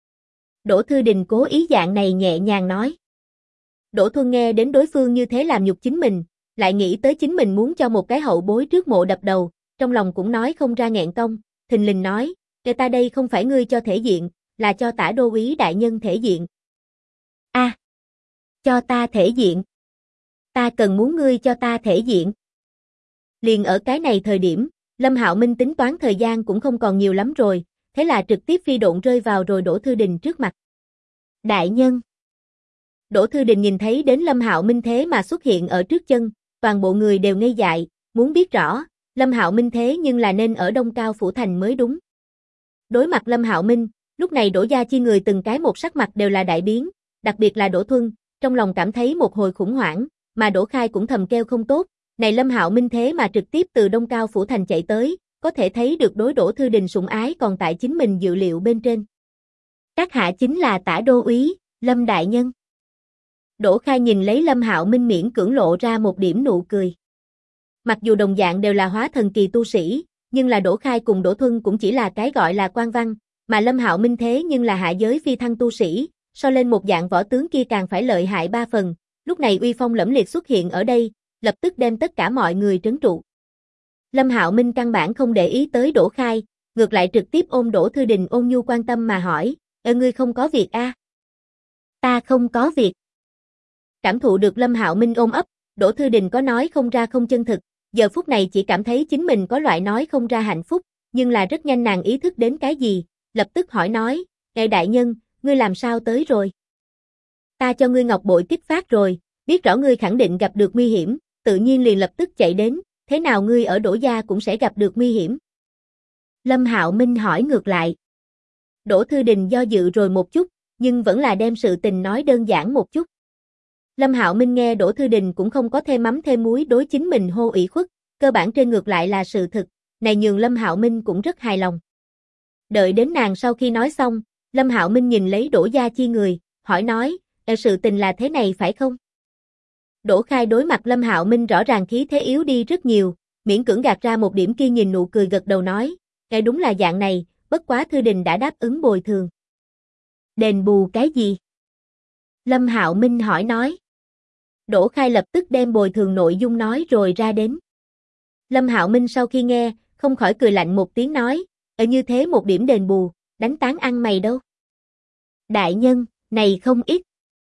Speaker 1: Đỗ Thư Đình cố ý dạng này nhẹ nhàng nói. Đỗ Thuân nghe đến đối phương như thế làm nhục chính mình, lại nghĩ tới chính mình muốn cho một cái hậu bối trước mộ đập đầu, trong lòng cũng nói không ra nghẹn công, thình lình nói, ta đây không phải ngươi cho thể diện, là cho Tả đô úy đại nhân thể diện. A, cho ta thể diện. Ta cần muốn ngươi cho ta thể diện. Liền ở cái này thời điểm, Lâm Hạo Minh tính toán thời gian cũng không còn nhiều lắm rồi, thế là trực tiếp phi độn rơi vào rồi Đỗ Thư Đình trước mặt. Đại nhân. Đỗ Thư Đình nhìn thấy đến Lâm Hạo Minh thế mà xuất hiện ở trước chân, toàn bộ người đều ngây dại, muốn biết rõ, Lâm Hạo Minh thế nhưng là nên ở Đông Cao Phủ Thành mới đúng. Đối mặt Lâm Hạo Minh, lúc này Đỗ gia chi người từng cái một sắc mặt đều là đại biến, đặc biệt là Đỗ Thuân, trong lòng cảm thấy một hồi khủng hoảng, mà Đỗ Khai cũng thầm kêu không tốt, này Lâm Hạo Minh thế mà trực tiếp từ Đông Cao Phủ Thành chạy tới, có thể thấy được đối Đỗ Thư Đình sủng ái còn tại chính mình dự liệu bên trên. Các hạ chính là Tả đô úy, Lâm đại nhân. Đỗ Khai nhìn lấy Lâm Hạo Minh miễn cưỡng lộ ra một điểm nụ cười. Mặc dù đồng dạng đều là hóa thần kỳ tu sĩ, nhưng là Đỗ Khai cùng Đỗ Thuân cũng chỉ là cái gọi là quan văn, mà Lâm Hạo Minh thế nhưng là hạ giới phi thăng tu sĩ, so lên một dạng võ tướng kia càng phải lợi hại 3 phần, lúc này uy phong lẫm liệt xuất hiện ở đây, lập tức đem tất cả mọi người trấn trụ. Lâm Hạo Minh căn bản không để ý tới Đỗ Khai, ngược lại trực tiếp ôm Đỗ Thư Đình ôn nhu quan tâm mà hỏi, ngươi không có việc a? Ta không có việc. Cảm thụ được Lâm Hạo Minh ôm ấp, Đỗ Thư Đình có nói không ra không chân thực, giờ phút này chỉ cảm thấy chính mình có loại nói không ra hạnh phúc, nhưng là rất nhanh nàng ý thức đến cái gì, lập tức hỏi nói, đại nhân, ngươi làm sao tới rồi? Ta cho ngươi ngọc bội kích phát rồi, biết rõ ngươi khẳng định gặp được nguy hiểm, tự nhiên liền lập tức chạy đến, thế nào ngươi ở Đỗ gia cũng sẽ gặp được nguy hiểm? Lâm Hạo Minh hỏi ngược lại. Đỗ Thư Đình do dự rồi một chút, nhưng vẫn là đem sự tình nói đơn giản một chút. Lâm Hạo Minh nghe Đỗ Thư Đình cũng không có thêm mắm thêm muối đối chính mình hô ủy khuất, cơ bản trên ngược lại là sự thực, này nhường Lâm Hạo Minh cũng rất hài lòng. Đợi đến nàng sau khi nói xong, Lâm Hạo Minh nhìn lấy Đỗ Gia Chi người, hỏi nói, sự tình là thế này phải không? Đỗ Khai đối mặt Lâm Hạo Minh rõ ràng khí thế yếu đi rất nhiều, miễn cưỡng gạt ra một điểm kia nhìn nụ cười gật đầu nói, đúng là dạng này, bất quá Thư Đình đã đáp ứng bồi thường. Đền bù cái gì? Lâm Hạo Minh hỏi nói. Đỗ Khai lập tức đem bồi thường nội dung nói rồi ra đến. Lâm Hạo Minh sau khi nghe, không khỏi cười lạnh một tiếng nói, như thế một điểm đền bù, đánh tán ăn mày đâu. Đại nhân, này không ít.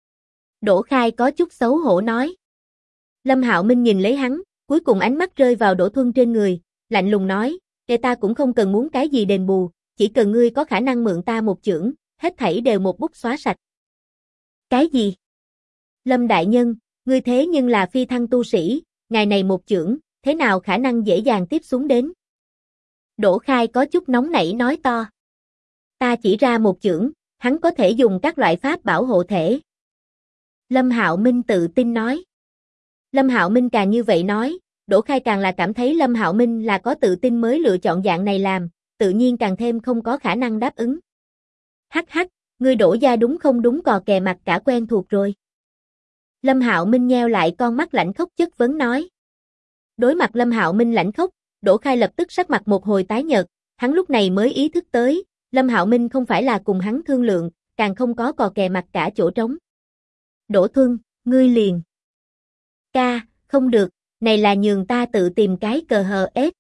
Speaker 1: Đỗ Khai có chút xấu hổ nói. Lâm Hạo Minh nhìn lấy hắn, cuối cùng ánh mắt rơi vào Đỗ Thuân trên người, lạnh lùng nói, ta cũng không cần muốn cái gì đền bù, chỉ cần ngươi có khả năng mượn ta một chưởng, hết thảy đều một bút xóa sạch. Cái gì? Lâm đại nhân, ngươi thế nhưng là phi thăng tu sĩ, ngày này một chưởng, thế nào khả năng dễ dàng tiếp xuống đến? Đỗ Khai có chút nóng nảy nói to. Ta chỉ ra một chưởng, hắn có thể dùng các loại pháp bảo hộ thể. Lâm Hạo Minh tự tin nói. Lâm Hạo Minh càng như vậy nói, Đỗ Khai càng là cảm thấy Lâm Hạo Minh là có tự tin mới lựa chọn dạng này làm, tự nhiên càng thêm không có khả năng đáp ứng. Hắc hắc, ngươi Đỗ gia đúng không đúng cò kè mặt cả quen thuộc rồi. Lâm Hạo Minh nheo lại con mắt lạnh khốc chất vấn nói. Đối mặt Lâm Hạo Minh lạnh khốc, Đỗ Khai lập tức sắc mặt một hồi tái nhợt, hắn lúc này mới ý thức tới, Lâm Hạo Minh không phải là cùng hắn thương lượng, càng không có cò kè mặt cả chỗ trống. Đỗ Thuân, ngươi liền. Ca, không được, này là nhường ta tự tìm cái cờ hờ ép.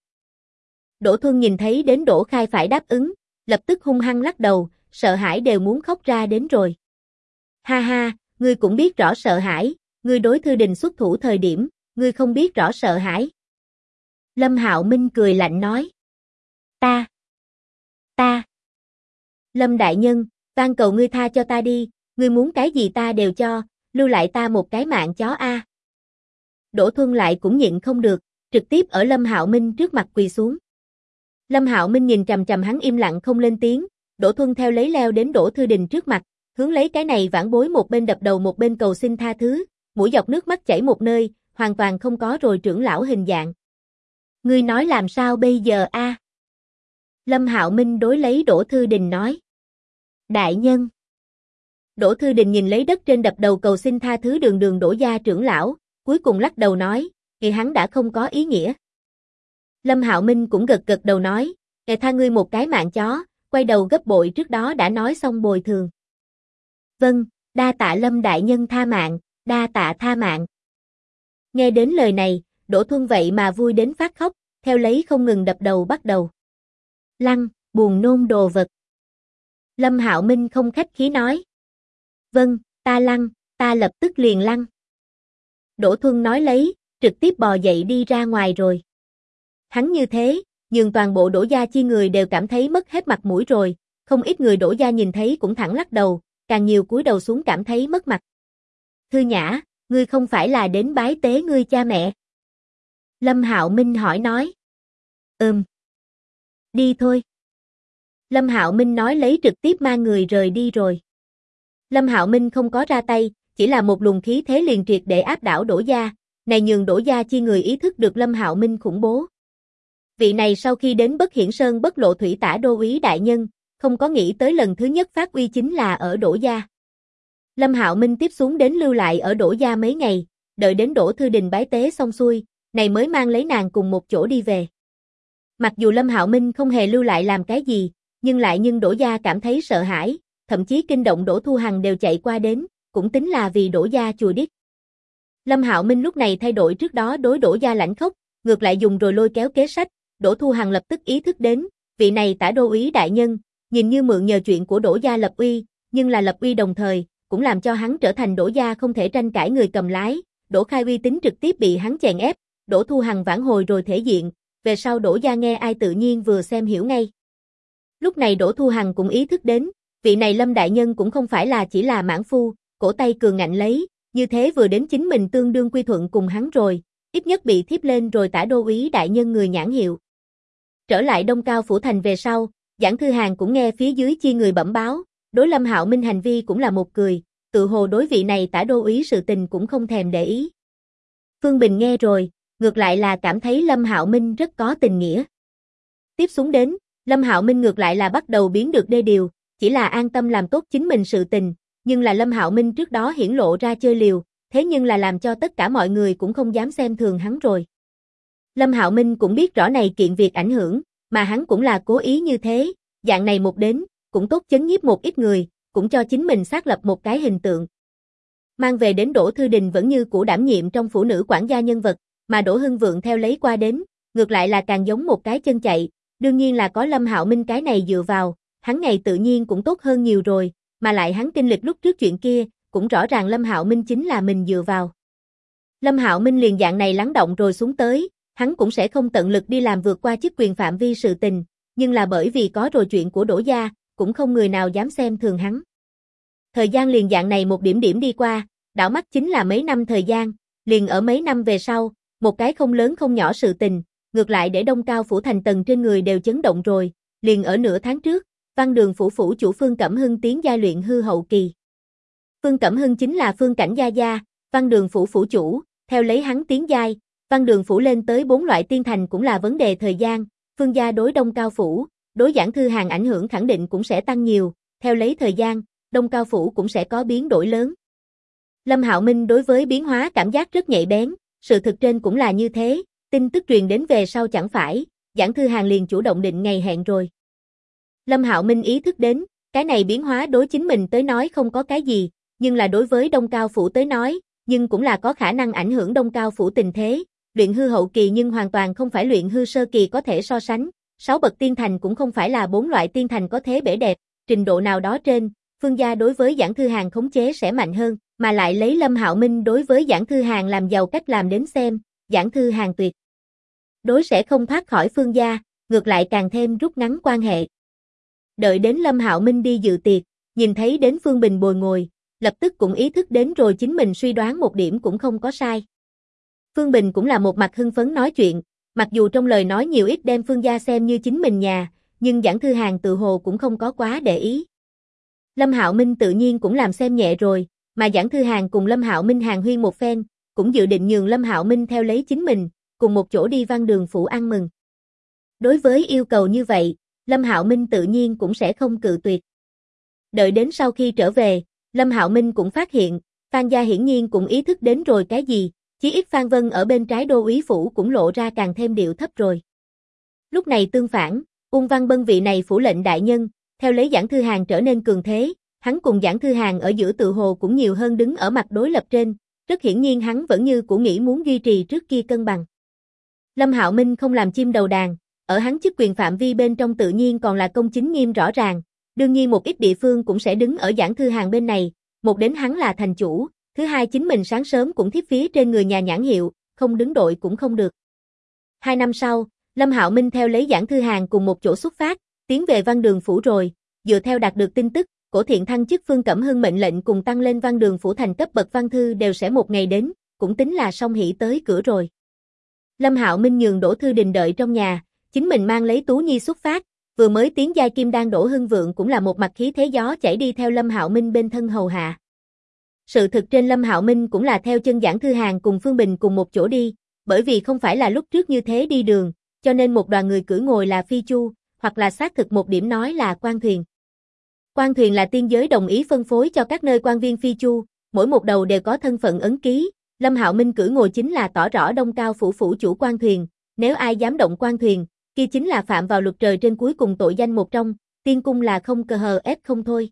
Speaker 1: Đỗ Thuân nhìn thấy đến Đỗ Khai phải đáp ứng, lập tức hung hăng lắc đầu, sợ hãi đều muốn khóc ra đến rồi. Ha ha, ngươi cũng biết rõ sợ hãi, ngươi đối Thư Đình xuất thủ thời điểm, ngươi không biết rõ sợ hãi. Lâm Hạo Minh cười lạnh nói. Ta. Lâm đại nhân, van cầu ngươi tha cho ta đi, ngươi muốn cái gì ta đều cho, lưu lại ta một cái mạng chó a. Đỗ Thuân lại cũng nhịn không được, trực tiếp ở Lâm Hạo Minh trước mặt quỳ xuống. Lâm Hạo Minh nhìn chằm chằm hắn im lặng không lên tiếng, Đỗ Thuân theo lấy leo đến Đỗ Thư Đình trước mặt, hướng lấy cái này vãn bối một bên đập đầu một bên cầu xin tha thứ, mũi dọc nước mắt chảy một nơi, hoàn toàn không có rồi trưởng lão hình dạng. Ngươi nói làm sao bây giờ a? Lâm Hạo Minh đối lấy Đỗ Thư Đình nói. Đại nhân. Đỗ Thư Đình nhìn lấy đất trên đập đầu cầu xin tha thứ đường Đỗ gia trưởng lão, cuối cùng lắc đầu nói, hắn đã không có ý nghĩa. Lâm Hạo Minh cũng gật đầu nói, tha ngươi một cái mạng chó, quay đầu gấp bội trước đó đã nói xong bồi thường. Vâng, đa tạ Lâm đại nhân tha mạng, đa tạ tha mạng. Nghe đến lời này, Đỗ Thuân vậy mà vui đến phát khóc, theo lấy không ngừng đập đầu bắt đầu. Lăn, buồn nôn đồ vật. Lâm Hạo Minh không khách khí nói. Vâng, ta lăn, ta lập tức liền lăn. Đỗ Thuân nói lấy, trực tiếp bò dậy đi ra ngoài rồi. Hắn như thế, nhường toàn bộ Đỗ gia chi người đều cảm thấy mất hết mặt mũi rồi, không ít người Đỗ gia nhìn thấy cũng thẳng lắc đầu, càng nhiều cúi đầu xuống cảm thấy mất mặt. Thư Nhã, ngươi không phải là đến bái tế ngươi cha mẹ? Lâm Hạo Minh hỏi nói. Đi thôi. Lâm Hạo Minh nói lấy trực tiếp mang người rời đi rồi. Lâm Hạo Minh không có ra tay, chỉ là một luồng khí thế liền triệt để áp đảo Đỗ gia, này nhường Đỗ gia chi người ý thức được Lâm Hạo Minh khủng bố. Vị này sau khi đến Bất Hiển Sơn Bất Lộ Thủy Tả đô úy đại nhân, không có nghĩ tới lần thứ nhất phát uy chính là ở Đỗ gia. Lâm Hạo Minh tiếp xuống đến lưu lại ở Đỗ gia mấy ngày, đợi đến Đỗ Thư Đình bái tế xong xuôi, này mới mang lấy nàng cùng một chỗ đi về. Mặc dù Lâm Hạo Minh không hề lưu lại làm cái gì, nhưng Đỗ gia cảm thấy sợ hãi, thậm chí kinh động Đỗ Thu Hằng đều chạy qua đến, cũng tính là vì Đỗ gia chùa điếc. Lâm Hạo Minh lúc này thay đổi trước đó đối Đỗ gia lãnh khốc, ngược lại dùng rồi lôi kéo kế sách, Đỗ Thu Hằng lập tức ý thức đến, vị này Tả đô úy đại nhân, nhìn như mượn nhờ chuyện của Đỗ gia lập uy, nhưng là lập uy đồng thời, cũng làm cho hắn trở thành Đỗ gia không thể tranh cãi người cầm lái, Đỗ Khai uy tín trực tiếp bị hắn chèn ép, Đỗ Thu Hằng vãn hồi rồi thể diện, về sau Đỗ gia nghe ai tự nhiên vừa xem hiểu ngay. Lúc này Đỗ Thu Hằng cũng ý thức đến, vị này Lâm đại nhân cũng không phải là chỉ là mãn phu, cổ tay cường ngạnh lấy, như thế vừa đến chính mình tương đương quy thuận cùng hắn rồi, ít nhất bị thiếp lên rồi tả đô úy đại nhân người nhãn hiệu. Trở lại Đông Cao phủ thành về sau, Giảng Thư Hàn cũng nghe phía dưới chi người bẩm báo, đối Lâm Hạo Minh hành vi cũng là một cười, tự hồ đối vị này tả đô úy sự tình cũng không thèm để ý. Phương Bình nghe rồi, ngược lại là cảm thấy Lâm Hạo Minh rất có tình nghĩa. Tiếp xuống đến, Lâm Hạo Minh ngược lại là bắt đầu biến được đê điều, chỉ là an tâm làm tốt chính mình sự tình, nhưng là Lâm Hạo Minh trước đó hiển lộ ra chơi liều, thế nhưng là làm cho tất cả mọi người cũng không dám xem thường hắn rồi. Lâm Hạo Minh cũng biết rõ này kiện việc ảnh hưởng, mà hắn cũng là cố ý như thế, dạng này một đến, cũng tốt chấn nhiếp một ít người, cũng cho chính mình xác lập một cái hình tượng. Mang về đến Đỗ Thư Đình vẫn như cũ đảm nhiệm trong phủ nữ quản gia nhân vật, mà Đỗ Hưng Vượng theo lấy qua đến, ngược lại là càng giống một cái chân chạy, đương nhiên là có Lâm Hạo Minh cái này dựa vào, hắn ngày tự nhiên cũng tốt hơn nhiều rồi, mà lại hắn kinh lịch lúc trước chuyện kia, cũng rõ ràng Lâm Hạo Minh chính là mình dựa vào. Lâm Hạo Minh liền dạng này lắng động rồi xuống tới, hắn cũng sẽ không tận lực đi làm vượt qua chức quyền phạm vi sự tình, nhưng là bởi vì có rồi chuyện của Đỗ gia, cũng không người nào dám xem thường hắn. Thời gian liền dạng này một điểm điểm đi qua, đảo mắt chính là mấy năm thời gian, liền ở mấy năm về sau, một cái không lớn không nhỏ sự tình, ngược lại để Đông Cao phủ thành tầng trên người đều chấn động rồi, liền ở nửa tháng trước, Văn Đường phủ phủ chủ Phương Cẩm Hưng tiến giai luyện hư hậu kỳ. Phương Cẩm Hưng chính là Phương Cảnh gia gia, Văn Đường phủ phủ chủ, theo lấy hắn tiến giai, Văn Đường phủ lên tới 4 loại tiên thành cũng là vấn đề thời gian, Phương gia đối Đông Cao phủ, đối Giảng Thư Hàn ảnh hưởng khẳng định cũng sẽ tăng nhiều, theo lấy thời gian, Đông Cao phủ cũng sẽ có biến đổi lớn. Lâm Hạo Minh đối với biến hóa cảm giác rất nhạy bén, sự thực trên cũng là như thế, tin tức truyền đến về sau chẳng phải, Giảng Thư Hàn liền chủ động định ngày hẹn rồi. Lâm Hạo Minh ý thức đến, cái này biến hóa đối chính mình tới nói không có cái gì, nhưng là đối với Đông Cao phủ tới nói, nhưng cũng là có khả năng ảnh hưởng Đông Cao phủ tình thế, luyện hư hậu kỳ nhưng hoàn toàn không phải luyện hư sơ kỳ có thể so sánh, 6 bậc tiên thành cũng không phải là 4 loại tiên thành có thế bể đẹp, trình độ nào đó trên, Phương gia đối với Giảng Thư Hàn khống chế sẽ mạnh hơn, mà lại lấy Lâm Hạo Minh đối với Giảng Thư Hàn làm giàu cách làm đến xem, Giảng Thư Hàn tuyệt đối sẽ không thoát khỏi Phương gia, ngược lại càng thêm rút ngắn quan hệ. Đợi đến Lâm Hạo Minh đi dự tiệc, nhìn thấy đến Phương Bình bồi ngồi, lập tức cũng ý thức đến rồi chính mình suy đoán một điểm cũng không có sai. Phương Bình cũng là một mặt hưng phấn nói chuyện, mặc dù trong lời nói nhiều ít đem Phương gia xem như chính mình nhà, nhưng Giảng Thư Hàn tự hồ cũng không có quá để ý. Lâm Hạo Minh tự nhiên cũng làm xem nhẹ rồi, mà Giảng Thư Hàn cùng Lâm Hạo Minh hàn huyên một phen, cũng dự định nhường Lâm Hạo Minh theo lấy chính mình, cùng một chỗ đi Văn Đường phủ ăn mừng. Đối với yêu cầu như vậy, Lâm Hạo Minh tự nhiên cũng sẽ không cự tuyệt. Đợi đến sau khi trở về, Lâm Hạo Minh cũng phát hiện, Phan gia hiển nhiên cũng ý thức đến rồi cái gì, chí ít Phan Vân ở bên trái đô úy phủ cũng lộ ra càng thêm điệu thấp rồi. Lúc này tương phản, Ung Văn Bân vị này phủ lệnh đại nhân, theo lấy Giảng Thư Hàn trở nên cường thế, hắn cùng Giảng Thư Hàn ở giữa tự hồ cũng nhiều hơn đứng ở mặt đối lập trên, rất hiển nhiên hắn vẫn như cũ nghĩ muốn duy trì trước kia cân bằng. Lâm Hạo Minh không làm chim đầu đàn, ở hắn chức quyền phạm vi bên trong tự nhiên còn là công chính nghiêm rõ ràng, đương nhiên một ít địa phương cũng sẽ đứng ở Giảng Thư Hàn bên này, một đến hắn là thành chủ, thứ hai chính mình sáng sớm cũng thiếp phía trên người nhà nhãn hiệu, không đứng đội cũng không được. 2 năm sau, Lâm Hạo Minh theo lấy Giảng Thư Hàn cùng một chỗ xuất phát, tiến về Văn Đường phủ rồi, dựa theo đạt được tin tức, Cổ Thiện thăng chức Phương Cẩm Hưng mệnh lệnh cùng tăng lên Văn Đường phủ thành cấp bậc văn thư đều sẽ một ngày đến, cũng tính là song hỷ tới cửa rồi. Lâm Hạo Minh nhường Đỗ Thư Đình đợi trong nhà, chính mình mang lấy Tú Nhi xuất phát, vừa mới tiến giai kim đan Đỗ Hưng Vượng cũng là một mặt khí thế gió chảy đi theo Lâm Hạo Minh bên thân hầu hạ. Sự thực trên Lâm Hạo Minh cũng là theo chân Giảng Thư Hàn cùng Phương Bình cùng một chỗ đi, bởi vì không phải là lúc trước như thế đi đường, cho nên một đoàn người cưỡi ngồi là phi chu, hoặc là xác thực một điểm nói là quan thuyền. Quan thuyền là tiên giới đồng ý phân phối cho các nơi quan viên phi chu, mỗi một đầu đều có thân phận ấn ký, Lâm Hạo Minh cưỡi ngồi chính là tỏ rõ Đông Cao phủ phủ chủ quan thuyền, nếu ai dám động quan thuyền, kia chính là phạm vào luật trời trên cuối cùng tội danh một trong, tiên cung là không cờ hờ ép không thôi.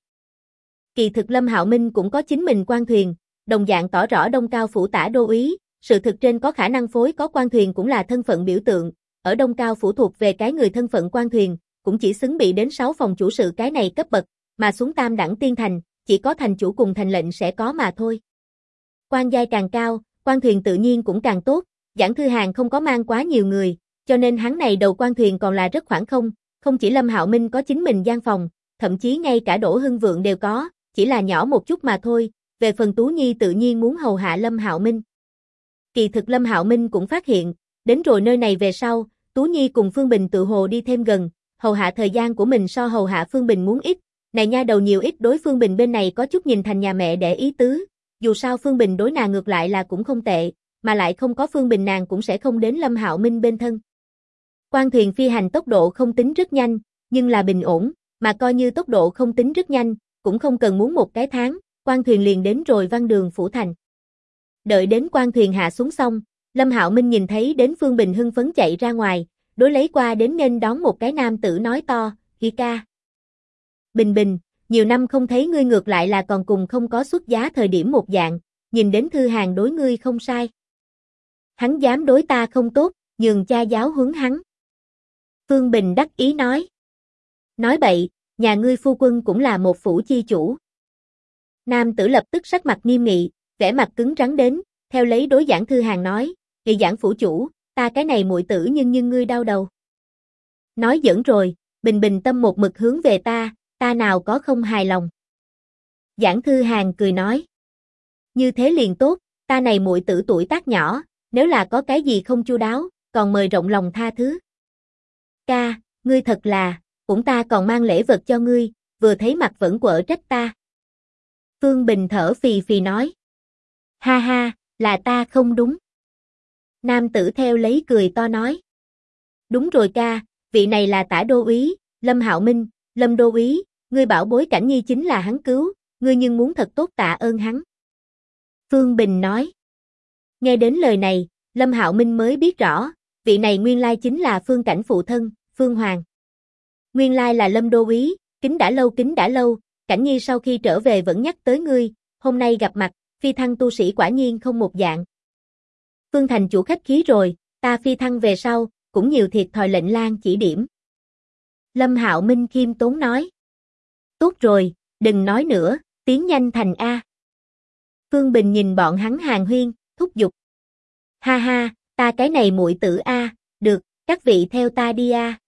Speaker 1: Kỳ thực Lâm Hạo Minh cũng có chính mình quan thuyền, đồng dạng tỏ rõ Đông Cao phủ tả đô úy, sự thực trên có khả năng phối có quan thuyền cũng là thân phận biểu tượng, ở Đông Cao phủ thuộc về cái người thân phận quan thuyền, cũng chỉ xứng bị đến 6 phòng chủ sự cái này cấp bậc, mà xuống tam đẳng tiên thành, chỉ có thành chủ cùng thành lệnh sẽ có mà thôi. Quan giai càng cao, quan thuyền tự nhiên cũng càng tốt, Giảng Thư Hàn không có mang quá nhiều người, cho nên hắn này đầu quan thuyền còn là rất khoảng không, không chỉ Lâm Hạo Minh có chính mình gian phòng, thậm chí ngay cả Đỗ Hưng Vượng đều có, chỉ là nhỏ một chút mà thôi, về phần Tú Nhi tự nhiên muốn hầu hạ Lâm Hạo Minh. Kỳ thực Lâm Hạo Minh cũng phát hiện, đến rồi nơi này về sau, Tú Nhi cùng Phương Bình tự hồ đi thêm gần, hầu hạ thời gian của mình so hầu hạ Phương Bình muốn ít, này nha đầu nhiều ít đối Phương Bình bên này có chút nhìn thành nhà mẹ để ý tứ, dù sao Phương Bình đối nàng ngược lại là cũng không tệ, mà lại không có Phương Bình nàng cũng sẽ không đến Lâm Hạo Minh bên thân. Quan thuyền phi hành tốc độ không tính rất nhanh, nhưng là bình ổn, mà coi như tốc độ không tính rất nhanh, cũng không cần muốn một cái tháng, quan thuyền liền đến rồi Văn Đường phủ thành. Đợi đến quan thuyền hạ xuống xong, Lâm Hạo Minh nhìn thấy đến Phương Bình hưng phấn chạy ra ngoài, đối lấy qua đến nghênh đón một cái nam tử nói to, "Hi ca. Bình Bình, nhiều năm không thấy ngươi ngược lại là còn cùng không có xuất giá thời điểm một dạng, nhìn đến thư hàng đối ngươi không sai. Hắn dám đối ta không tốt, nhường cha giáo huấn hắn." Phương Bình đắc ý nói. "Nói bậy, nhà ngươi phu quân cũng là một phủ chi chủ." Nam tử lập tức sắc mặt nghiêm nghị, vẻ mặt cứng rắn đến, theo lấy đối Giảng Thư Hàng nói, "Nghị Giảng phủ chủ, ta cái này muội tử nhưng ngươi đau đầu." Nói giỡn rồi, Bình Bình tâm một mực hướng về ta nào có không hài lòng. Giảng Thư Hàng cười nói, "Như thế liền tốt, ta này muội tử tuổi tác nhỏ, nếu là có cái gì không chu đáo, còn mời rộng lòng tha thứ." "Ca, ngươi thật là, cũng ta còn mang lễ vật cho ngươi, vừa thấy mặt vẫn quở trách ta." Phương Bình thở phì phì nói, "Ha ha, là ta không đúng." Nam tử theo lấy cười to nói, "Đúng rồi ca, vị này là Tả đô úy, Lâm Hạo Minh, Lâm đô úy, ngươi bảo bối Cảnh Nhi chính là hắn cứu, ngươi nhưng muốn thật tốt tạ ơn hắn." Phương Bình nói. Nghe đến lời này, Lâm Hạo Minh mới biết rõ, vị này nguyên lai chính là Phương Cảnh phụ thân, Phương Hoàng. Nguyên lai là Lâm đô úy, kính đã lâu, Cảnh Nhi sau khi trở về vẫn nhắc tới ngươi, hôm nay gặp mặt, phi thăng tu sĩ quả nhiên không một dạng. Phương thành chủ khách khí rồi, ta phi thăng về sau, cũng nhiều thiệt thòi lệnh lang chỉ điểm. Lâm Hạo Minh khiêm tốn nói. Tốt rồi, đừng nói nữa, tiến nhanh thành A. Phương Bình nhìn bọn hắn hàn huyên, thúc giục. Ha ha, ta cái này muội tử A, được, các vị theo ta đi A.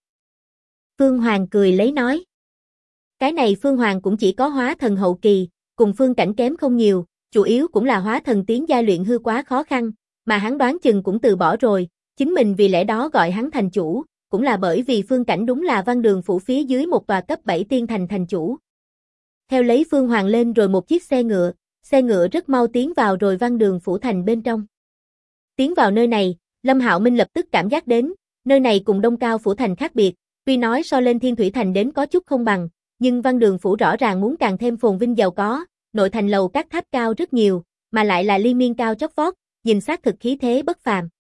Speaker 1: Phương Hoàng cười lấy nói. Cái này Phương Hoàng cũng chỉ có hóa thần hậu kỳ, cùng Phương Cảnh kém không nhiều, chủ yếu cũng là hóa thần tiến giai luyện hư quá khó khăn, mà hắn đoán chừng cũng từ bỏ rồi, chính mình vì lẽ đó gọi hắn thành chủ, cũng là bởi vì Phương Cảnh đúng là Văn Đường phủ phía dưới một tòa cấp 7 tiên thành thành chủ. Theo lấy Phương Hoàng lên rồi một chiếc xe ngựa rất mau tiến vào rồi Văn Đường phủ thành bên trong. Tiến vào nơi này, Lâm Hạo Minh lập tức cảm giác đến, nơi này cùng Đông Cao phủ thành khác biệt, tuy nói so lên Thiên Thủy thành đến có chút không bằng, nhưng Văn Đường phủ rõ ràng muốn càng thêm phồn vinh giàu có, nội thành lầu các tháp cao rất nhiều, mà lại là liên miên cao chót vót, nhìn xác thực khí thế bất phàm.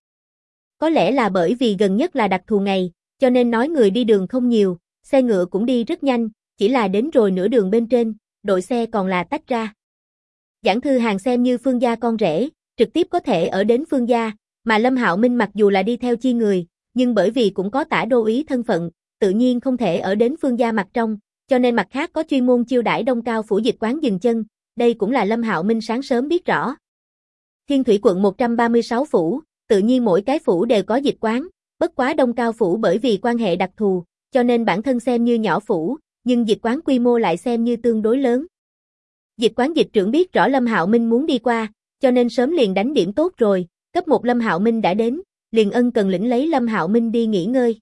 Speaker 1: Có lẽ là bởi vì gần nhất là đặc thù ngày, cho nên nói người đi đường không nhiều, xe ngựa cũng đi rất nhanh, chỉ là đến rồi nửa đường bên trên, đội xe còn là tách ra. Giảng Thư Hàng xem như Phương gia con rể, trực tiếp có thể ở đến Phương gia, mà Lâm Hạo Minh mặc dù là đi theo chi người, nhưng bởi vì cũng có Tả đô úy thân phận, tự nhiên không thể ở đến Phương gia mặt trong, cho nên mặt khác có chuyên môn chiêu đãi Đông Cao phủ dịch quán dừng chân, đây cũng là Lâm Hạo Minh sáng sớm biết rõ. Thiên Thủy quận 136 phủ, tự nhiên mỗi cái phủ đều có dịch quán, bất quá Đông Cao phủ bởi vì quan hệ đặc thù, cho nên bản thân xem như nhỏ phủ, nhưng dịch quán quy mô lại xem như tương đối lớn. Dịch quán dịch trưởng biết rõ Lâm Hạo Minh muốn đi qua, cho nên sớm liền đánh điểm tốt rồi, cấp 1 Lâm Hạo Minh đã đến, liền ân cần lĩnh lấy Lâm Hạo Minh đi nghỉ ngơi.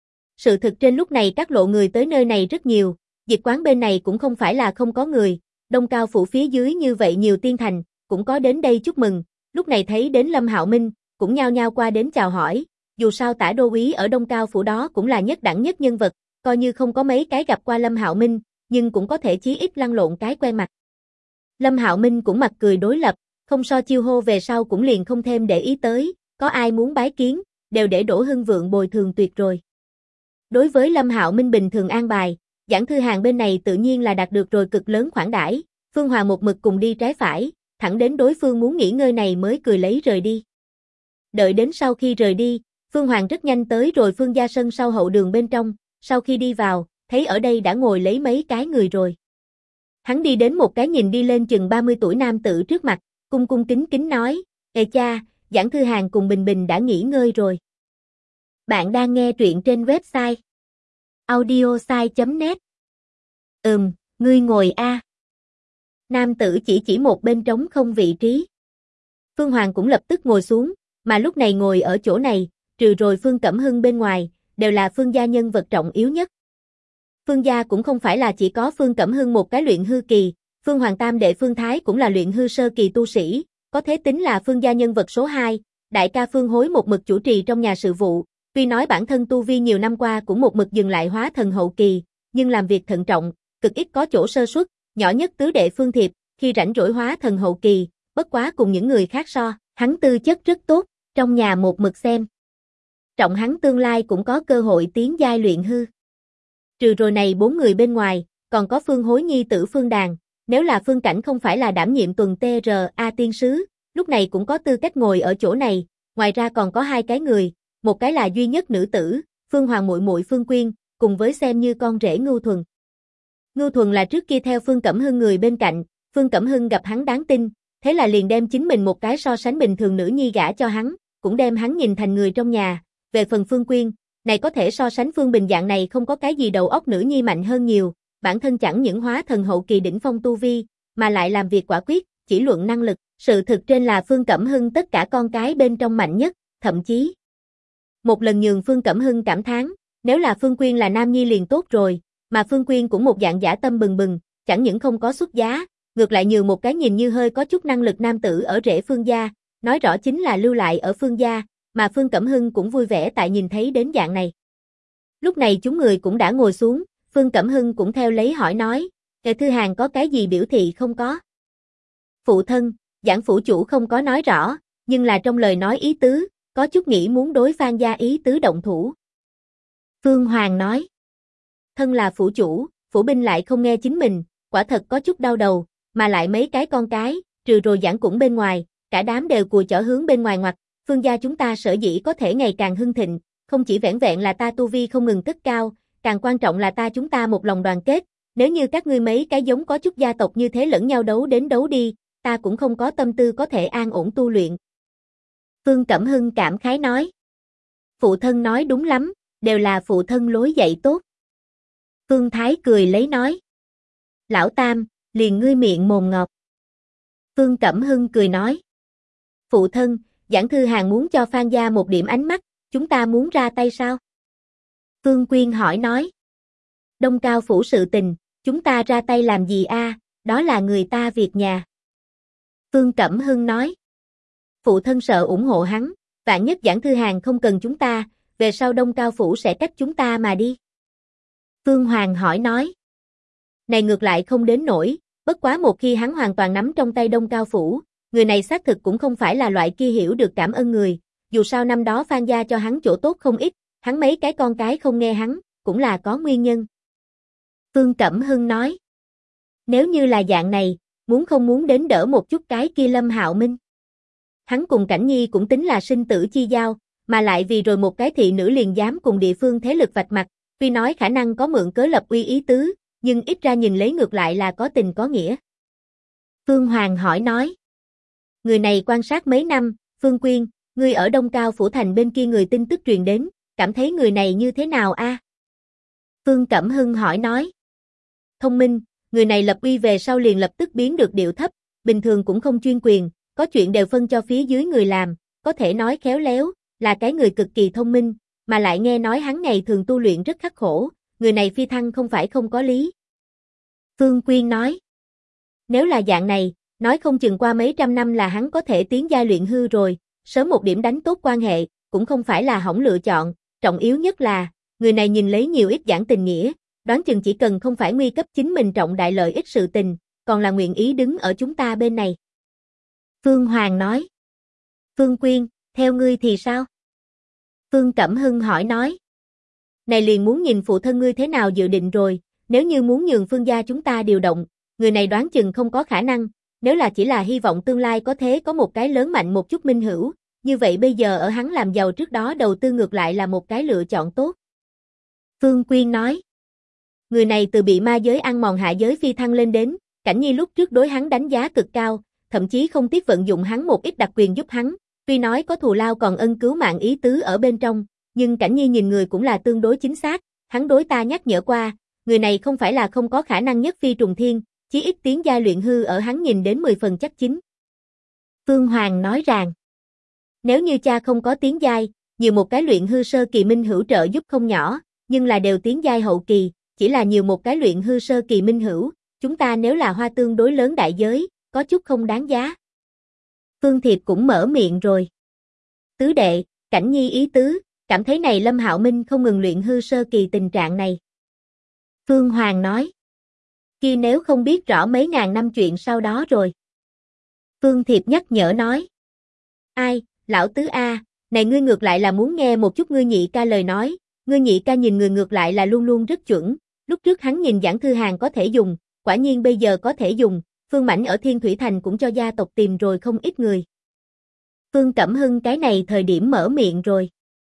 Speaker 1: Sự thực trên lúc này các lộ người tới nơi này rất nhiều, dịch quán bên này cũng không phải là không có người, Đông Cao phủ phía dưới như vậy nhiều tiên thành, cũng có đến đây chúc mừng, lúc này thấy đến Lâm Hạo Minh, cũng nhao nhao qua đến chào hỏi, dù sao Tả đô úy ở Đông Cao phủ đó cũng là nhất đẳng nhất nhân vật, coi như không có mấy cái gặp qua Lâm Hạo Minh, nhưng cũng có thể chí ít lăn lộn cái quen mặt. Lâm Hạo Minh cũng mặt cười đối lập, không so chiêu hô về sau cũng liền không thêm để ý tới, có ai muốn bái kiến, đều để Đỗ Hưng Vượng bồi thường tuyệt rồi. Đối với Lâm Hạo Minh bình thường an bài, Giảng Thư Hàng bên này tự nhiên là đạt được rồi cực lớn khoản đãi, Phương Hoàng một mực cùng đi trái phải, thẳng đến đối phương muốn nghỉ ngơi này mới cười lấy rời đi. Đợi đến sau khi rời đi, Phương Hoàng rất nhanh tới rồi Phương gia sân sau hậu đường bên trong, sau khi đi vào, thấy ở đây đã ngồi lấy mấy cái người rồi. Hắn đi đến một cái nhìn đi lên chừng 30 tuổi nam tử trước mặt, cung cung kính kính nói, Ê cha, Giảng Thư Hàng cùng Bình Bình đã nghỉ ngơi rồi. Bạn đang nghe truyện trên website audiosai.net. Ngươi ngồi a. Nam tử chỉ một bên trống không vị trí. Phương Hoàng cũng lập tức ngồi xuống, mà lúc này ngồi ở chỗ này, trừ rồi Phương Cẩm Hưng bên ngoài, đều là Phương gia nhân vật trọng yếu nhất. Phương gia cũng không phải là chỉ có Phương Cẩm Hưng một cái luyện hư kỳ, Phương Hoàng tam đệ Phương Thái cũng là luyện hư sơ kỳ tu sĩ, có thế tính là Phương gia nhân vật số 2, đại ca Phương Hối một mực chủ trì trong nhà sự vụ, tuy nói bản thân tu vi nhiều năm qua cũng một mực dừng lại hóa thần hậu kỳ, nhưng làm việc thận trọng, cực ít có chỗ sơ suất, nhỏ nhất tứ đệ Phương Thiệp, khi rảnh rỗi hóa thần hậu kỳ, bất quá cùng những người khác so, hắn tư chất rất tốt, trong nhà một mực xem. Trọng hắn tương lai cũng có cơ hội tiến giai luyện hư. Trừ rồi này 4 người bên ngoài, còn có Phương Hối nhi tử Phương Đàn, nếu là Phương Cảnh không phải là đảm nhiệm tuần TRA tiên sứ, lúc này cũng có tư cách ngồi ở chỗ này, ngoài ra còn có 2 cái người, một cái là duy nhất nữ tử, Phương Hoàng muội muội Phương Quyên, cùng với xem như con rể Ngưu Thuần. Ngưu Thuần là trước kia theo Phương Cẩm Hưng người bên cạnh, Phương Cẩm Hưng gặp hắn đáng tin, thế là liền đem chính mình một cái so sánh bình thường nữ nhi gả cho hắn, cũng đem hắn nhìn thành người trong nhà. Về phần Phương Quyên, này có thể so sánh Phương Bình dạng này không có cái gì đầu óc nữ nhi mạnh hơn nhiều, bản thân chẳng những hóa thần hậu kỳ đỉnh phong tu vi, mà lại làm việc quả quyết, chỉ luận năng lực, sự thực trên là Phương Cẩm Hưng tất cả con cái bên trong mạnh nhất, thậm chí một lần nhường Phương Cẩm Hưng cảm thán, nếu là Phương Quyên là nam nhi liền tốt rồi, mà Phương Quyên cũng một dạng dã tâm bừng bừng, chẳng những không có xuất giá, ngược lại nhường một cái nhìn như hơi có chút năng lực nam tử ở rễ Phương gia, nói rõ chính là lưu lại ở Phương gia, mà Phương Cẩm Hưng cũng vui vẻ tại nhìn thấy đến dạng này. Lúc này chúng người cũng đã ngồi xuống, Phương Cẩm Hưng cũng theo lấy hỏi nói, Kệ Thư Hàn có cái gì biểu thị không có? Phụ thân, Giảng phủ chủ không có nói rõ, nhưng là trong lời nói ý tứ, có chút nghĩ muốn đối Phan gia ý tứ động thủ. Phương Hoàng nói, thân là phủ chủ, phủ binh lại không nghe chính mình, quả thật có chút đau đầu, mà lại mấy cái con cái, trừ rồi Giảng cũng bên ngoài, cả đám đều cùi chỏ hướng bên ngoài ngoặt, Phương gia chúng ta sở dĩ có thể ngày càng hưng thịnh, không chỉ vẻn vẹn là ta tu vi không ngừng cất cao, càng quan trọng là chúng ta một lòng đoàn kết, nếu như các ngươi mấy cái giống có chút gia tộc như thế lẫn nhau đấu đến đấu đi, ta cũng không có tâm tư có thể an ổn tu luyện. Phương Cẩm Hưng cảm khái nói, phụ thân nói đúng lắm, đều là phụ thân lối dạy tốt. Phương Thái cười lấy nói, lão tam, liền ngươi miệng mồm ngọt. Phương Cẩm Hưng cười nói, phụ thân, Giảng Thư Hàn muốn cho Phan gia một điểm ánh mắt, chúng ta muốn ra tay sao? Phương Quyên hỏi nói, Đông Cao phủ sự tình, chúng ta ra tay làm gì a? Đó là người ta việc nhà. Phương Cẩm Hưng nói, phụ thân sợ ủng hộ hắn, vạn nhất Giảng Thư Hàn không cần chúng ta, về sau Đông Cao phủ sẽ cách chúng ta mà đi. Phương Hoàng hỏi nói, này ngược lại không đến nổi, bất quá một khi hắn hoàn toàn nắm trong tay Đông Cao phủ, người này xác thực cũng không phải là loại kia hiểu được cảm ơn người, dù sao năm đó Phan gia cho hắn chỗ tốt không ít, hắn mấy cái con cái không nghe hắn, cũng là có nguyên nhân. Phương Cẩm Hưng nói, nếu như là dạng này, muốn không muốn đến đỡ một chút cái kia Lâm Hạo Minh. Hắn cùng Cảnh Nhi cũng tính là sinh tử chi giao, mà lại vì rồi một cái thị nữ liền dám cùng địa phương thế lực vạch mặt, tuy nói khả năng có mượn cớ lập uy ý tứ, nhưng ít ra nhìn lấy ngược lại là có tình có nghĩa. Phương Hoàng hỏi nói, người này quan sát mấy năm, Phương Quyên, ngươi ở Đông Cao phủ thành bên kia người tin tức truyền đến, cảm thấy người này như thế nào a? Phương Cẩm Hưng hỏi nói, thông minh, người này lập uy về sau liền lập tức biến được điệu thấp, bình thường cũng không chuyên quyền, có chuyện đều phân cho phía dưới người làm, có thể nói khéo léo, là cái người cực kỳ thông minh, mà lại nghe nói hắn ngày thường tu luyện rất khắc khổ, người này phi thăng không phải không có lý. Phương Quyên nói, nếu là dạng này, nói không chừng qua mấy trăm năm là hắn có thể tiến giai luyện hư rồi, sớm một điểm đánh tốt quan hệ, cũng không phải là hỏng lựa chọn, trọng yếu nhất là, người này nhìn lấy nhiều ít giảng tình nghĩa, đoán chừng chỉ cần không phải nguy cấp chính mình trọng đại lợi ích sự tình, còn là nguyện ý đứng ở chúng ta bên này. Phương Hoàng nói, Phương Quyên, theo ngươi thì sao? Phương Cẩm Hưng hỏi nói, này liền muốn nhìn phụ thân ngươi thế nào dự định rồi, nếu như muốn nhường Phương gia chúng ta điều động, người này đoán chừng không có khả năng, nếu là chỉ là hy vọng tương lai có thế có một cái lớn mạnh một chút minh hữu, như vậy bây giờ ở hắn làm giàu trước đó đầu tư ngược lại là một cái lựa chọn tốt. Phương Quyên nói, người này từ bị ma giới ăn mòn hạ giới phi thăng lên đến, Cảnh Nhi lúc trước đối hắn đánh giá cực cao, thậm chí không tiếc vận dụng hắn một ít đặc quyền giúp hắn, tuy nói có thù lao còn ân cứu mạng ý tứ ở bên trong, nhưng Cảnh Nhi nhìn người cũng là tương đối chính xác, hắn đối ta nhắc nhở qua, người này không phải là không có khả năng nhất phi trùng thiên, chí ít tiến giai luyện hư ở hắn nhìn đến 10 phần chắc chín. Phương Hoàng nói rằng, nếu như cha không có tiến giai, nhiều một cái luyện hư sơ kỳ minh hữu trợ giúp không nhỏ, nhưng là đều tiến giai hậu kỳ, chỉ là nhiều một cái luyện hư sơ kỳ minh hữu, chúng ta nếu là hoa tương đối lớn đại giới, có chút không đáng giá. Phương Thiệp cũng mở miệng rồi. Tứ đệ, Cảnh Nhi ý tứ, cảm thấy này Lâm Hạo Minh không ngừng luyện hư sơ kỳ tình trạng này. Phương Hoàng nói. Kia nếu không biết rõ mấy ngàn năm chuyện sau đó rồi. Phương Thiệp nhắc nhở nói. Ai, lão tứ A, này ngươi ngược lại là muốn nghe một chút ngươi nhị ca lời nói, ngươi nhị ca nhìn người ngược lại là luôn luôn rất chuẩn, lúc trước hắn nhìn Giảng Thư Hàn có thể dùng, quả nhiên bây giờ có thể dùng, Phương Mãnh ở Thiên Thủy Thành cũng cho gia tộc tìm rồi không ít người. Phương Cẩm Hưng cái này thời điểm mở miệng rồi.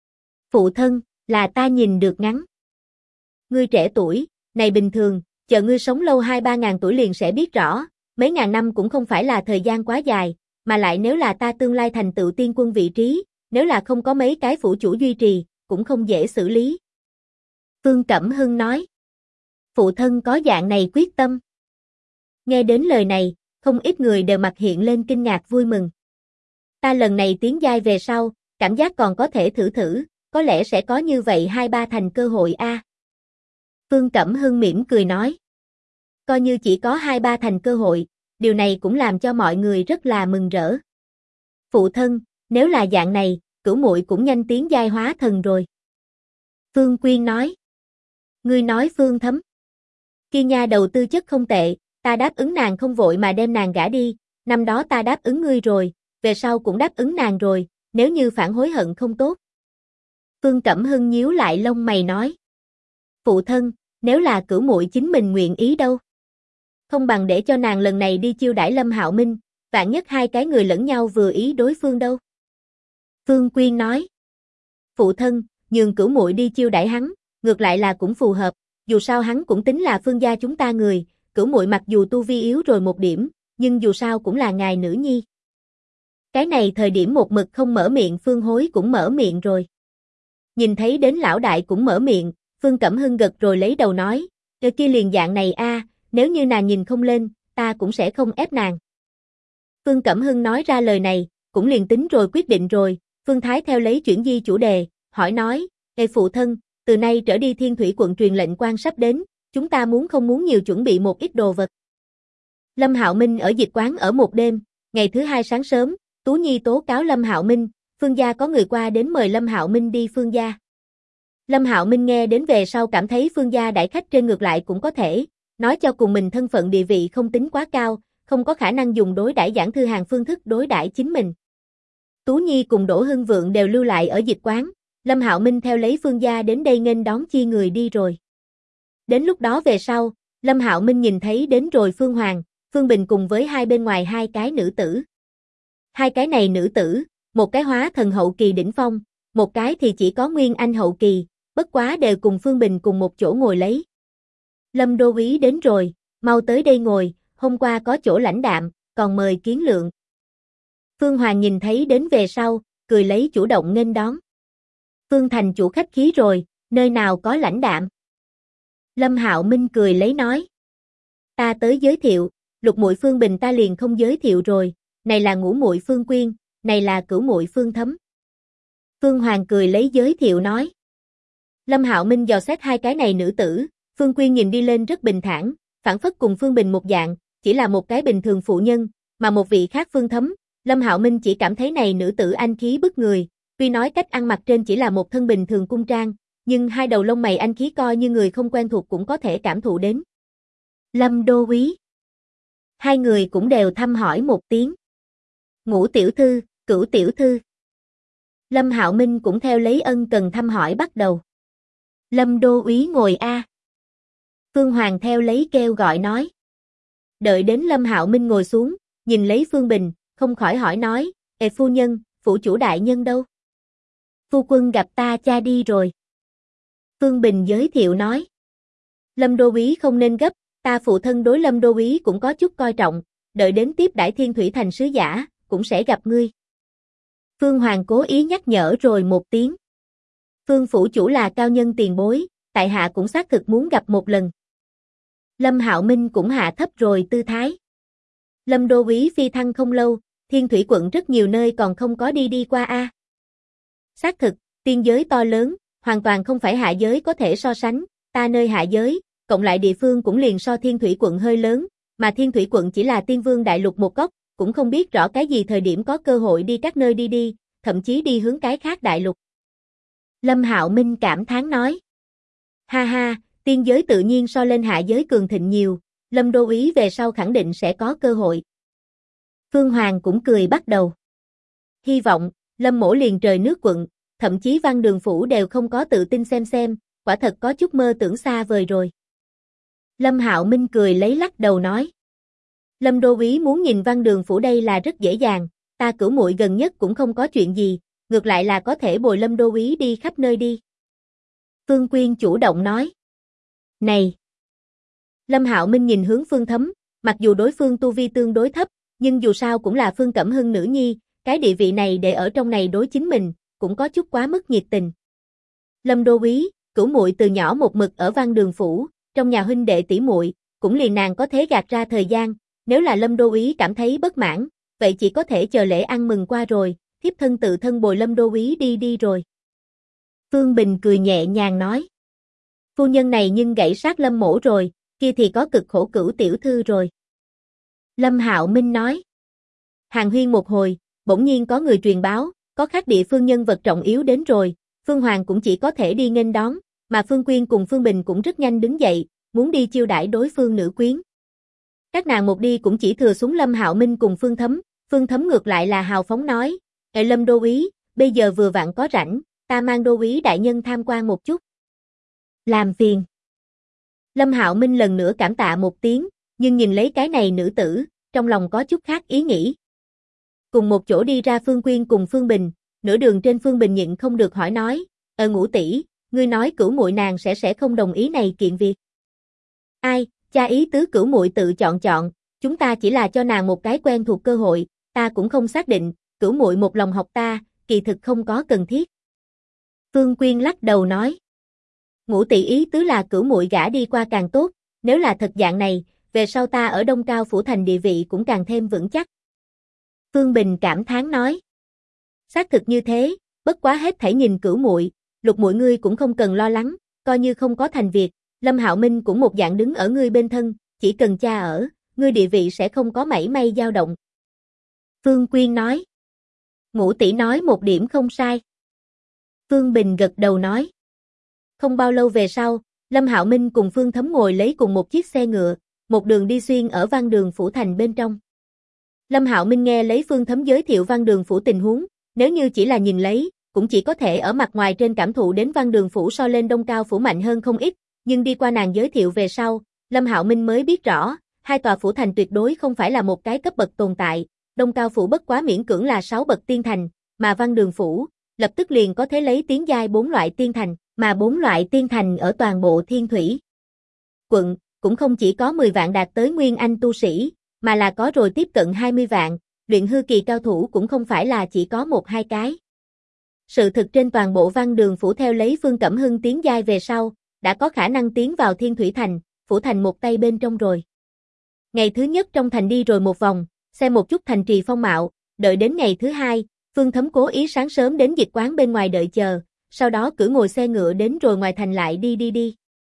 Speaker 1: Phụ thân, là ta nhìn được ngắn. Ngươi trẻ tuổi, này bình thường, chờ ngươi sống lâu 2-3 ngàn tuổi liền sẽ biết rõ, mấy ngàn năm cũng không phải là thời gian quá dài, mà lại nếu là ta tương lai thành tựu tiên quân vị trí, nếu là không có mấy cái phủ chủ duy trì, cũng không dễ xử lý. Phương Cẩm Hưng nói. Phụ thân có dạng này quyết tâm. Nghe đến lời này, không ít người đều mặt hiện lên kinh ngạc vui mừng. Ta lần này tiến giai về sau, cảm giác còn có thể thử thử, có lẽ sẽ có như vậy 2-3 thành cơ hội a. Phương Cẩm Hưng mỉm cười nói. Coi như chỉ có 2-3 thành cơ hội, điều này cũng làm cho mọi người rất là mừng rỡ. Phụ thân, nếu là dạng này, Cửu muội cũng nhanh tiến giai hóa thần rồi. Phương Quyên nói. Ngươi nói Phương Thấm. Kia nha đầu tư chất không tệ, ta đáp ứng nàng không vội mà đem nàng gả đi, năm đó ta đáp ứng ngươi rồi, về sau cũng đáp ứng nàng rồi, nếu như phản hối hận không tốt. Phương Cẩm Hưng nhíu lại lông mày nói. Phụ thân, nếu là Cửu muội chính mình nguyện ý đâu. Không bằng để cho nàng lần này đi chiêu đãi Lâm Hạo Minh, vạn nhất hai cái người lẫn nhau vừa ý đối phương đâu. Phương Quyên nói. Phụ thân, nhường Cửu muội đi chiêu đãi hắn, ngược lại là cũng phù hợp, dù sao hắn cũng tính là Phương gia chúng ta người, Cửu muội mặc dù tu vi yếu rồi một điểm, nhưng dù sao cũng là ngài nữ nhi. Cái này thời điểm một mực không mở miệng Phương Hối cũng mở miệng rồi. Nhìn thấy đến lão đại cũng mở miệng, Phương Cẩm Hưng gật rồi lấy đầu nói, kia liền dạng này a, nếu như nàng nhìn không lên, ta cũng sẽ không ép nàng. Phương Cẩm Hưng nói ra lời này, cũng liền tính rồi quyết định rồi, Phương Thái theo lấy chuyển di chủ đề, hỏi nói, phụ thân, từ nay trở đi Thiên Thủy quận truyền lệnh quan sắp đến, chúng ta muốn không muốn nhiều chuẩn bị một ít đồ vật. Lâm Hạo Minh ở dịch quán ở một đêm, ngày thứ hai sáng sớm, Tú Nhi tố cáo Lâm Hạo Minh, Phương gia có người qua đến mời Lâm Hạo Minh đi Phương gia. Lâm Hạo Minh nghe đến về sau cảm thấy Phương gia đãi khách trên ngược lại cũng có thể, nói cho cùng mình thân phận địa vị không tính quá cao, không có khả năng dùng đối đãi Giảng Thư Hàn phương thức đối đãi chính mình. Tú Nhi cùng Đỗ Hưng Vượng đều lưu lại ở dịch quán, Lâm Hạo Minh theo lấy Phương gia đến đây nghênh đón chi người đi rồi. Đến lúc đó về sau, Lâm Hạo Minh nhìn thấy đến rồi Phương Hoàng, Phương Bình cùng với hai bên ngoài hai cái nữ tử. Hai cái này nữ tử, một cái hóa thần hậu kỳ đỉnh phong, một cái thì chỉ có nguyên anh hậu kỳ, bất quá đều cùng Phương Bình cùng một chỗ ngồi lấy. Lâm đô úy đến rồi, mau tới đây ngồi, hôm qua có chỗ lãnh đạm, còn mời Kiến lượng. Phương Hoàng nhìn thấy đến về sau, cười lấy chủ động nghênh đón. Phương thành chủ khách khí rồi, nơi nào có lãnh đạm. Lâm Hạo Minh cười lấy nói. Ta tới giới thiệu, lục muội Phương Bình ta liền không giới thiệu rồi, này là ngũ muội Phương Quyên, này là cửu muội Phương Thấm. Phương Hoàng cười lấy giới thiệu nói. Lâm Hạo Minh dò xét hai cái này nữ tử, Phương Quyên nhìn đi lên rất bình thản, phản phất cùng Phương Bình một dạng, chỉ là một cái bình thường phụ nhân, mà một vị khác Phương Thấm, Lâm Hạo Minh chỉ cảm thấy này nữ tử anh khí bức người, tuy nói cách ăn mặc trên chỉ là một thân bình thường cung trang, nhưng hai đầu lông mày anh khí coi như người không quen thuộc cũng có thể cảm thụ đến. Lâm đô úy. Hai người cũng đều thăm hỏi một tiếng. Ngũ tiểu thư, cửu tiểu thư. Lâm Hạo Minh cũng theo lấy ân cần thăm hỏi bắt đầu. Lâm đô úy ngồi a. Phương Hoàng theo lấy kêu gọi nói. Đợi đến Lâm Hạo Minh ngồi xuống, nhìn lấy Phương Bình, không khỏi hỏi nói, phu nhân, phủ chủ đại nhân đâu? Phu quân gặp ta cha đi rồi. Phương Bình giới thiệu nói. Lâm đô úy không nên gấp, ta phụ thân đối Lâm đô úy cũng có chút coi trọng, đợi đến tiếp đãi Thiên Thủy Thành sứ giả, cũng sẽ gặp ngươi. Phương Hoàng cố ý nhắc nhở rồi một tiếng. Phương phủ chủ là cao nhân tiền bối, tại hạ cũng xác thực muốn gặp một lần. Lâm Hạo Minh cũng hạ thấp rồi tư thái. Lâm đô úy phi thăng không lâu, Thiên Thủy quận rất nhiều nơi còn không có đi qua a. Xác thực, tiên giới to lớn, hoàn toàn không phải hạ giới có thể so sánh, ta nơi hạ giới, cộng lại địa phương cũng liền so Thiên Thủy quận hơi lớn, mà Thiên Thủy quận chỉ là Tiên Vương đại lục một góc, cũng không biết rõ cái gì thời điểm có cơ hội đi các nơi đi, thậm chí đi hướng cái khác đại lục. Lâm Hạo Minh cảm thán nói. Ha ha, tiên giới tự nhiên so lên hạ giới cường thịnh nhiều, Lâm đô úy về sau khẳng định sẽ có cơ hội. Phương Hoàng cũng cười bắt đầu. Hy vọng, Lâm mỗ liền trời nước quận, thậm chí Văn Đường phủ đều không có tự tin xem, quả thật có chút mơ tưởng xa vời rồi. Lâm Hạo Minh cười lấy lắc đầu nói. Lâm đô úy muốn nhìn Văn Đường phủ đây là rất dễ dàng, ta Cửu muội gần nhất cũng không có chuyện gì, ngược lại là có thể bồi Lâm đô úy đi khắp nơi đi. Phương Quyên chủ động nói. Này! Lâm Hạo Minh nhìn hướng Phương Thấm, mặc dù đối phương tu vi tương đối thấp, nhưng dù sao cũng là Phương Cẩm Hưng nữ nhi, cái địa vị này để ở trong này đối chính mình, cũng có chút quá mức nhiệt tình. Lâm đô úy, Cửu muội từ nhỏ một mực ở Văn Đường phủ, trong nhà huynh đệ tỷ muội, cũng liền nàng có thể gạt ra thời gian, nếu là Lâm đô úy cảm thấy bất mãn, vậy chỉ có thể chờ lễ ăn mừng qua rồi, thiếp thân tự thân bồi Lâm đô úy đi rồi. Phương Bình cười nhẹ nhàng nói. Phu nhân này nhưng gãy sát Lâm mỗ rồi, kia thì có cực khổ Cửu tiểu thư rồi. Lâm Hạo Minh nói. Hàn huyên một hồi, bỗng nhiên có người truyền báo, có khác địa phương nhân vật trọng yếu đến rồi, Phương Hoàng cũng chỉ có thể đi nghênh đón, mà Phương Quyên cùng Phương Bình cũng rất nhanh đứng dậy, muốn đi chiêu đãi đối phương nữ quyến. Các nàng một đi cũng chỉ thừa xuống Lâm Hạo Minh cùng Phương Thấm ngược lại là hào phóng nói, Lâm đô úy, bây giờ vừa vặn có rảnh, ta mang đô úy đại nhân tham quan một chút. Làm phiền. Lâm Hạo Minh lần nữa cảm tạ một tiếng, nhưng nhìn lấy cái này nữ tử, trong lòng có chút khác ý nghĩ. Cùng một chỗ đi ra Phương Quyên cùng Phương Bình, nửa đường trên Phương Bình nhịn không được hỏi nói, Ngũ tỷ, ngươi nói Cửu muội nàng sẽ không đồng ý này kiện việc. Ai, cha ý tứ Cửu muội tự chọn, chúng ta chỉ là cho nàng một cái quen thuộc cơ hội, ta cũng không xác định, Cửu muội một lòng học ta, kỳ thực không có cần thiết. Phương Quyên lắc đầu nói. Ngũ tỷ ý tứ là Cửu muội gả đi qua càng tốt, nếu là thật dạng này, về sau ta ở Đông Cao phủ thành địa vị cũng càng thêm vững chắc. Phương Bình cảm thán nói. Xác thực như thế, bất quá hết thảy nhìn Cửu muội, Lục muội ngươi cũng không cần lo lắng, coi như không có thành việc, Lâm Hạo Minh cũng một dạng đứng ở ngươi bên thân, chỉ cần cha ở, ngươi địa vị sẽ không có mảy may dao động. Phương Quyên nói. Ngũ tỷ nói một điểm không sai. Phương Bình gật đầu nói. Không bao lâu về sau, Lâm Hạo Minh cùng Phương Thấm ngồi lấy cùng một chiếc xe ngựa, một đường đi xuyên ở Văn Đường phủ thành bên trong. Lâm Hạo Minh nghe lấy Phương Thấm giới thiệu Văn Đường phủ tình huống, nếu như chỉ là nhìn lấy, cũng chỉ có thể ở mặt ngoài trên cảm thụ đến Văn Đường phủ so lên Đông Cao phủ mạnh hơn không ít, nhưng đi qua nàng giới thiệu về sau, Lâm Hạo Minh mới biết rõ, hai tòa phủ thành tuyệt đối không phải là một cái cấp bậc tồn tại, Đông Cao phủ bất quá miễn cưỡng là 6 bậc tiên thành, mà Văn Đường phủ lập tức liền có thể lấy tiến giai 4 loại tiên thành, mà 4 loại tiên thành ở toàn bộ Thiên Thủy quận, cũng không chỉ có 10 vạn đạt tới nguyên anh tu sĩ, mà là có rồi tiếp cận 20 vạn, luyện hư kỳ cao thủ cũng không phải là chỉ có 1-2 cái. Sự thực trên toàn bộ Văn Đường phủ theo lấy Phương Cẩm Hưng tiến giai về sau, đã có khả năng tiến vào Thiên Thủy thành, phủ thành một tay bên trong rồi. Ngày thứ nhất trong thành đi rồi một vòng, xem một chút thành trì phong mạo, đợi đến ngày thứ hai, Phương Thấm cố ý sáng sớm đến dịch quán bên ngoài đợi chờ, sau đó cử ngồi xe ngựa đến rồi ngoài thành lại đi.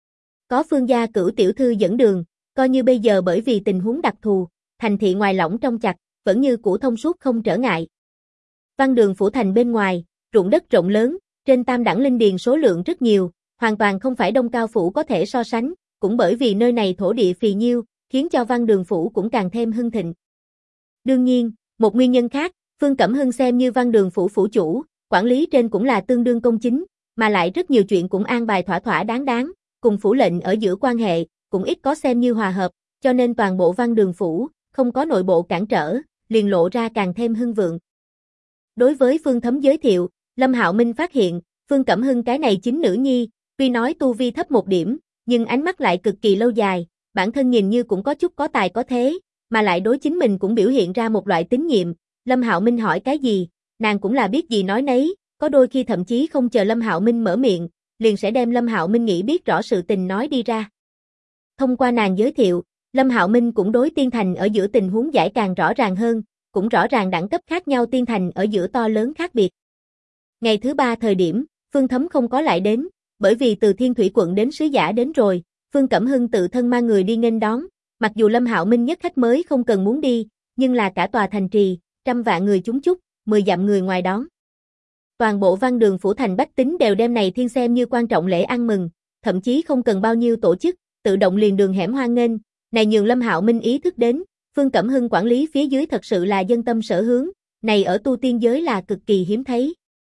Speaker 1: Có Phương gia Cửu tiểu thư dẫn đường, coi như bây giờ bởi vì tình huống đặc thù, thành thị ngoài lỏng trong chặt, vẫn như cũ thông suốt không trở ngại. Văn Đường phủ thành bên ngoài, ruộng đất rộng lớn, trên tam đẳng linh điền số lượng rất nhiều, hoàn toàn không phải Đông Cao phủ có thể so sánh, cũng bởi vì nơi này thổ địa phì nhiêu, khiến cho Văn Đường phủ cũng càng thêm hưng thịnh. Đương nhiên, một nguyên nhân khác, Phương Cẩm Hưng xem như Văn Đường phủ phủ chủ, quản lý trên cũng là tương đương công chính, mà lại rất nhiều chuyện cũng an bài thỏa đáng, cùng phủ lệnh ở giữa quan hệ, cũng ít có xem như hòa hợp, cho nên toàn bộ Văn Đường phủ, không có nội bộ cản trở, liền lộ ra càng thêm hưng vượng. Đối với Phương Thấm giới thiệu, Lâm Hạo Minh phát hiện, Phương Cẩm Hưng cái này chính nữ nhi, tuy nói tu vi thấp một điểm, nhưng ánh mắt lại cực kỳ lâu dài, bản thân nhìn như cũng có chút có tài có thế, mà lại đối chính mình cũng biểu hiện ra một loại tín nhiệm. Lâm Hạo Minh hỏi cái gì, nàng cũng là biết gì nói nấy, có đôi khi thậm chí không chờ Lâm Hạo Minh mở miệng, liền sẽ đem Lâm Hạo Minh nghĩ biết rõ sự tình nói đi ra. Thông qua nàng giới thiệu, Lâm Hạo Minh cũng đối tiên thành ở giữa tình huống giải càng rõ ràng hơn, cũng rõ ràng đẳng cấp khác nhau tiên thành ở giữa to lớn khác biệt. Ngày thứ 3 thời điểm, Phương Thấm không có lại đến, bởi vì từ Thiên Thủy quận đến sứ giả đến rồi, Phương Cẩm Hưng tự thân mang người đi nghênh đón, mặc dù Lâm Hạo Minh nhất khách mới không cần muốn đi, nhưng là cả tòa thành trì, trăm vạn người chúng chúc, 10 dặm người ngoài đón. Toàn bộ văn đường phủ thành bách tính đều đem này thiên xem như quan trọng lễ ăn mừng, thậm chí không cần bao nhiêu tổ chức, tự động liền đường hẻm hoan nghênh, này nhường Lâm Hạo Minh ý thức đến, Phương Cẩm Hưng quản lý phía dưới thật sự là dân tâm sở hướng, này ở tu tiên giới là cực kỳ hiếm thấy.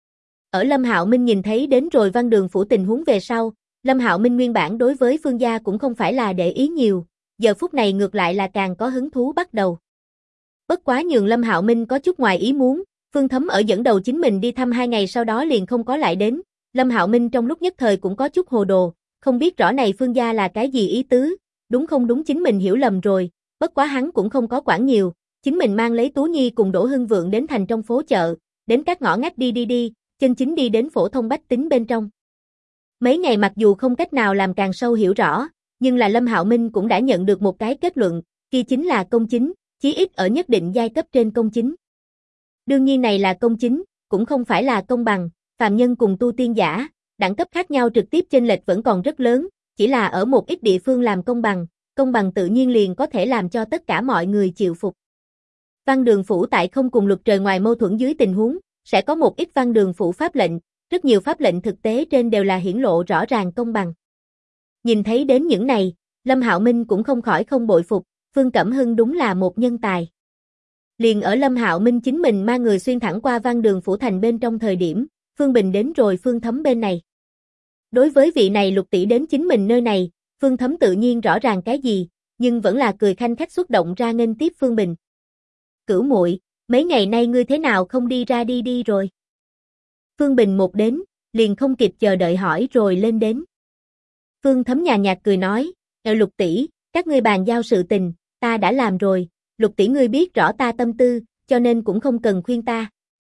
Speaker 1: Ở Lâm Hạo Minh nhìn thấy đến rồi văn đường phủ tình huống về sau, Lâm Hạo Minh nguyên bản đối với Phương gia cũng không phải là để ý nhiều, giờ phút này ngược lại là càng có hứng thú bắt đầu. Bất quá nhường Lâm Hạo Minh có chút ngoài ý muốn, Phương Thấm ở dẫn đầu chính mình đi thăm 2 ngày sau đó liền không có lại đến, Lâm Hạo Minh trong lúc nhất thời cũng có chút hồ đồ, không biết rõ này Phương gia là cái gì ý tứ, đúng không đúng chính mình hiểu lầm rồi, bất quá hắn cũng không có quản nhiều, chính mình mang lấy Tú Nhi cùng Đỗ Hưng Vượng đến thành trong phố chợ, đến các ngõ ngách đi, chân chính đi đến phổ thông bách tính bên trong. Mấy ngày mặc dù không cách nào làm càng sâu hiểu rõ, nhưng là Lâm Hạo Minh cũng đã nhận được một cái kết luận, kia chính là công chính, chí ít ở nhất định giai cấp trên công chính. Đương nhiên này là công chính, cũng không phải là công bằng, phàm nhân cùng tu tiên giả, đẳng cấp khác nhau trực tiếp chênh lệch vẫn còn rất lớn, chỉ là ở một ít địa phương làm công bằng tự nhiên liền có thể làm cho tất cả mọi người chịu phục. Văn đường phủ tại không cùng luật trời ngoài mâu thuẫn dưới tình huống, sẽ có một ít văn đường phủ pháp lệnh, rất nhiều pháp lệnh thực tế trên đều là hiển lộ rõ ràng công bằng. Nhìn thấy đến những này, Lâm Hạo Minh cũng không khỏi không bội phục, Phương Cẩm Hưng đúng là một nhân tài. Liền ở Lâm Hạo Minh chính mình mang người xuyên thẳng qua văn đường phủ thành bên trong thời điểm, Phương Bình đến rồi Phương Thấm bên này. Đối với vị này lục tỷ đến chính mình nơi này, Phương Thấm tự nhiên rõ ràng cái gì, nhưng vẫn là cười khanh khách xuất động ra nghênh tiếp Phương Bình. Cửu muội, mấy ngày nay ngươi thế nào không đi ra đi rồi? Phương Bình một đến, liền không kịp chờ đợi hỏi rồi lên đến. Phương Thấm nhàn nhạt cười nói, Lục tỷ, các ngươi bàn giao sự tình, ta đã làm rồi, Lục tỷ ngươi biết rõ ta tâm tư, cho nên cũng không cần khuyên ta.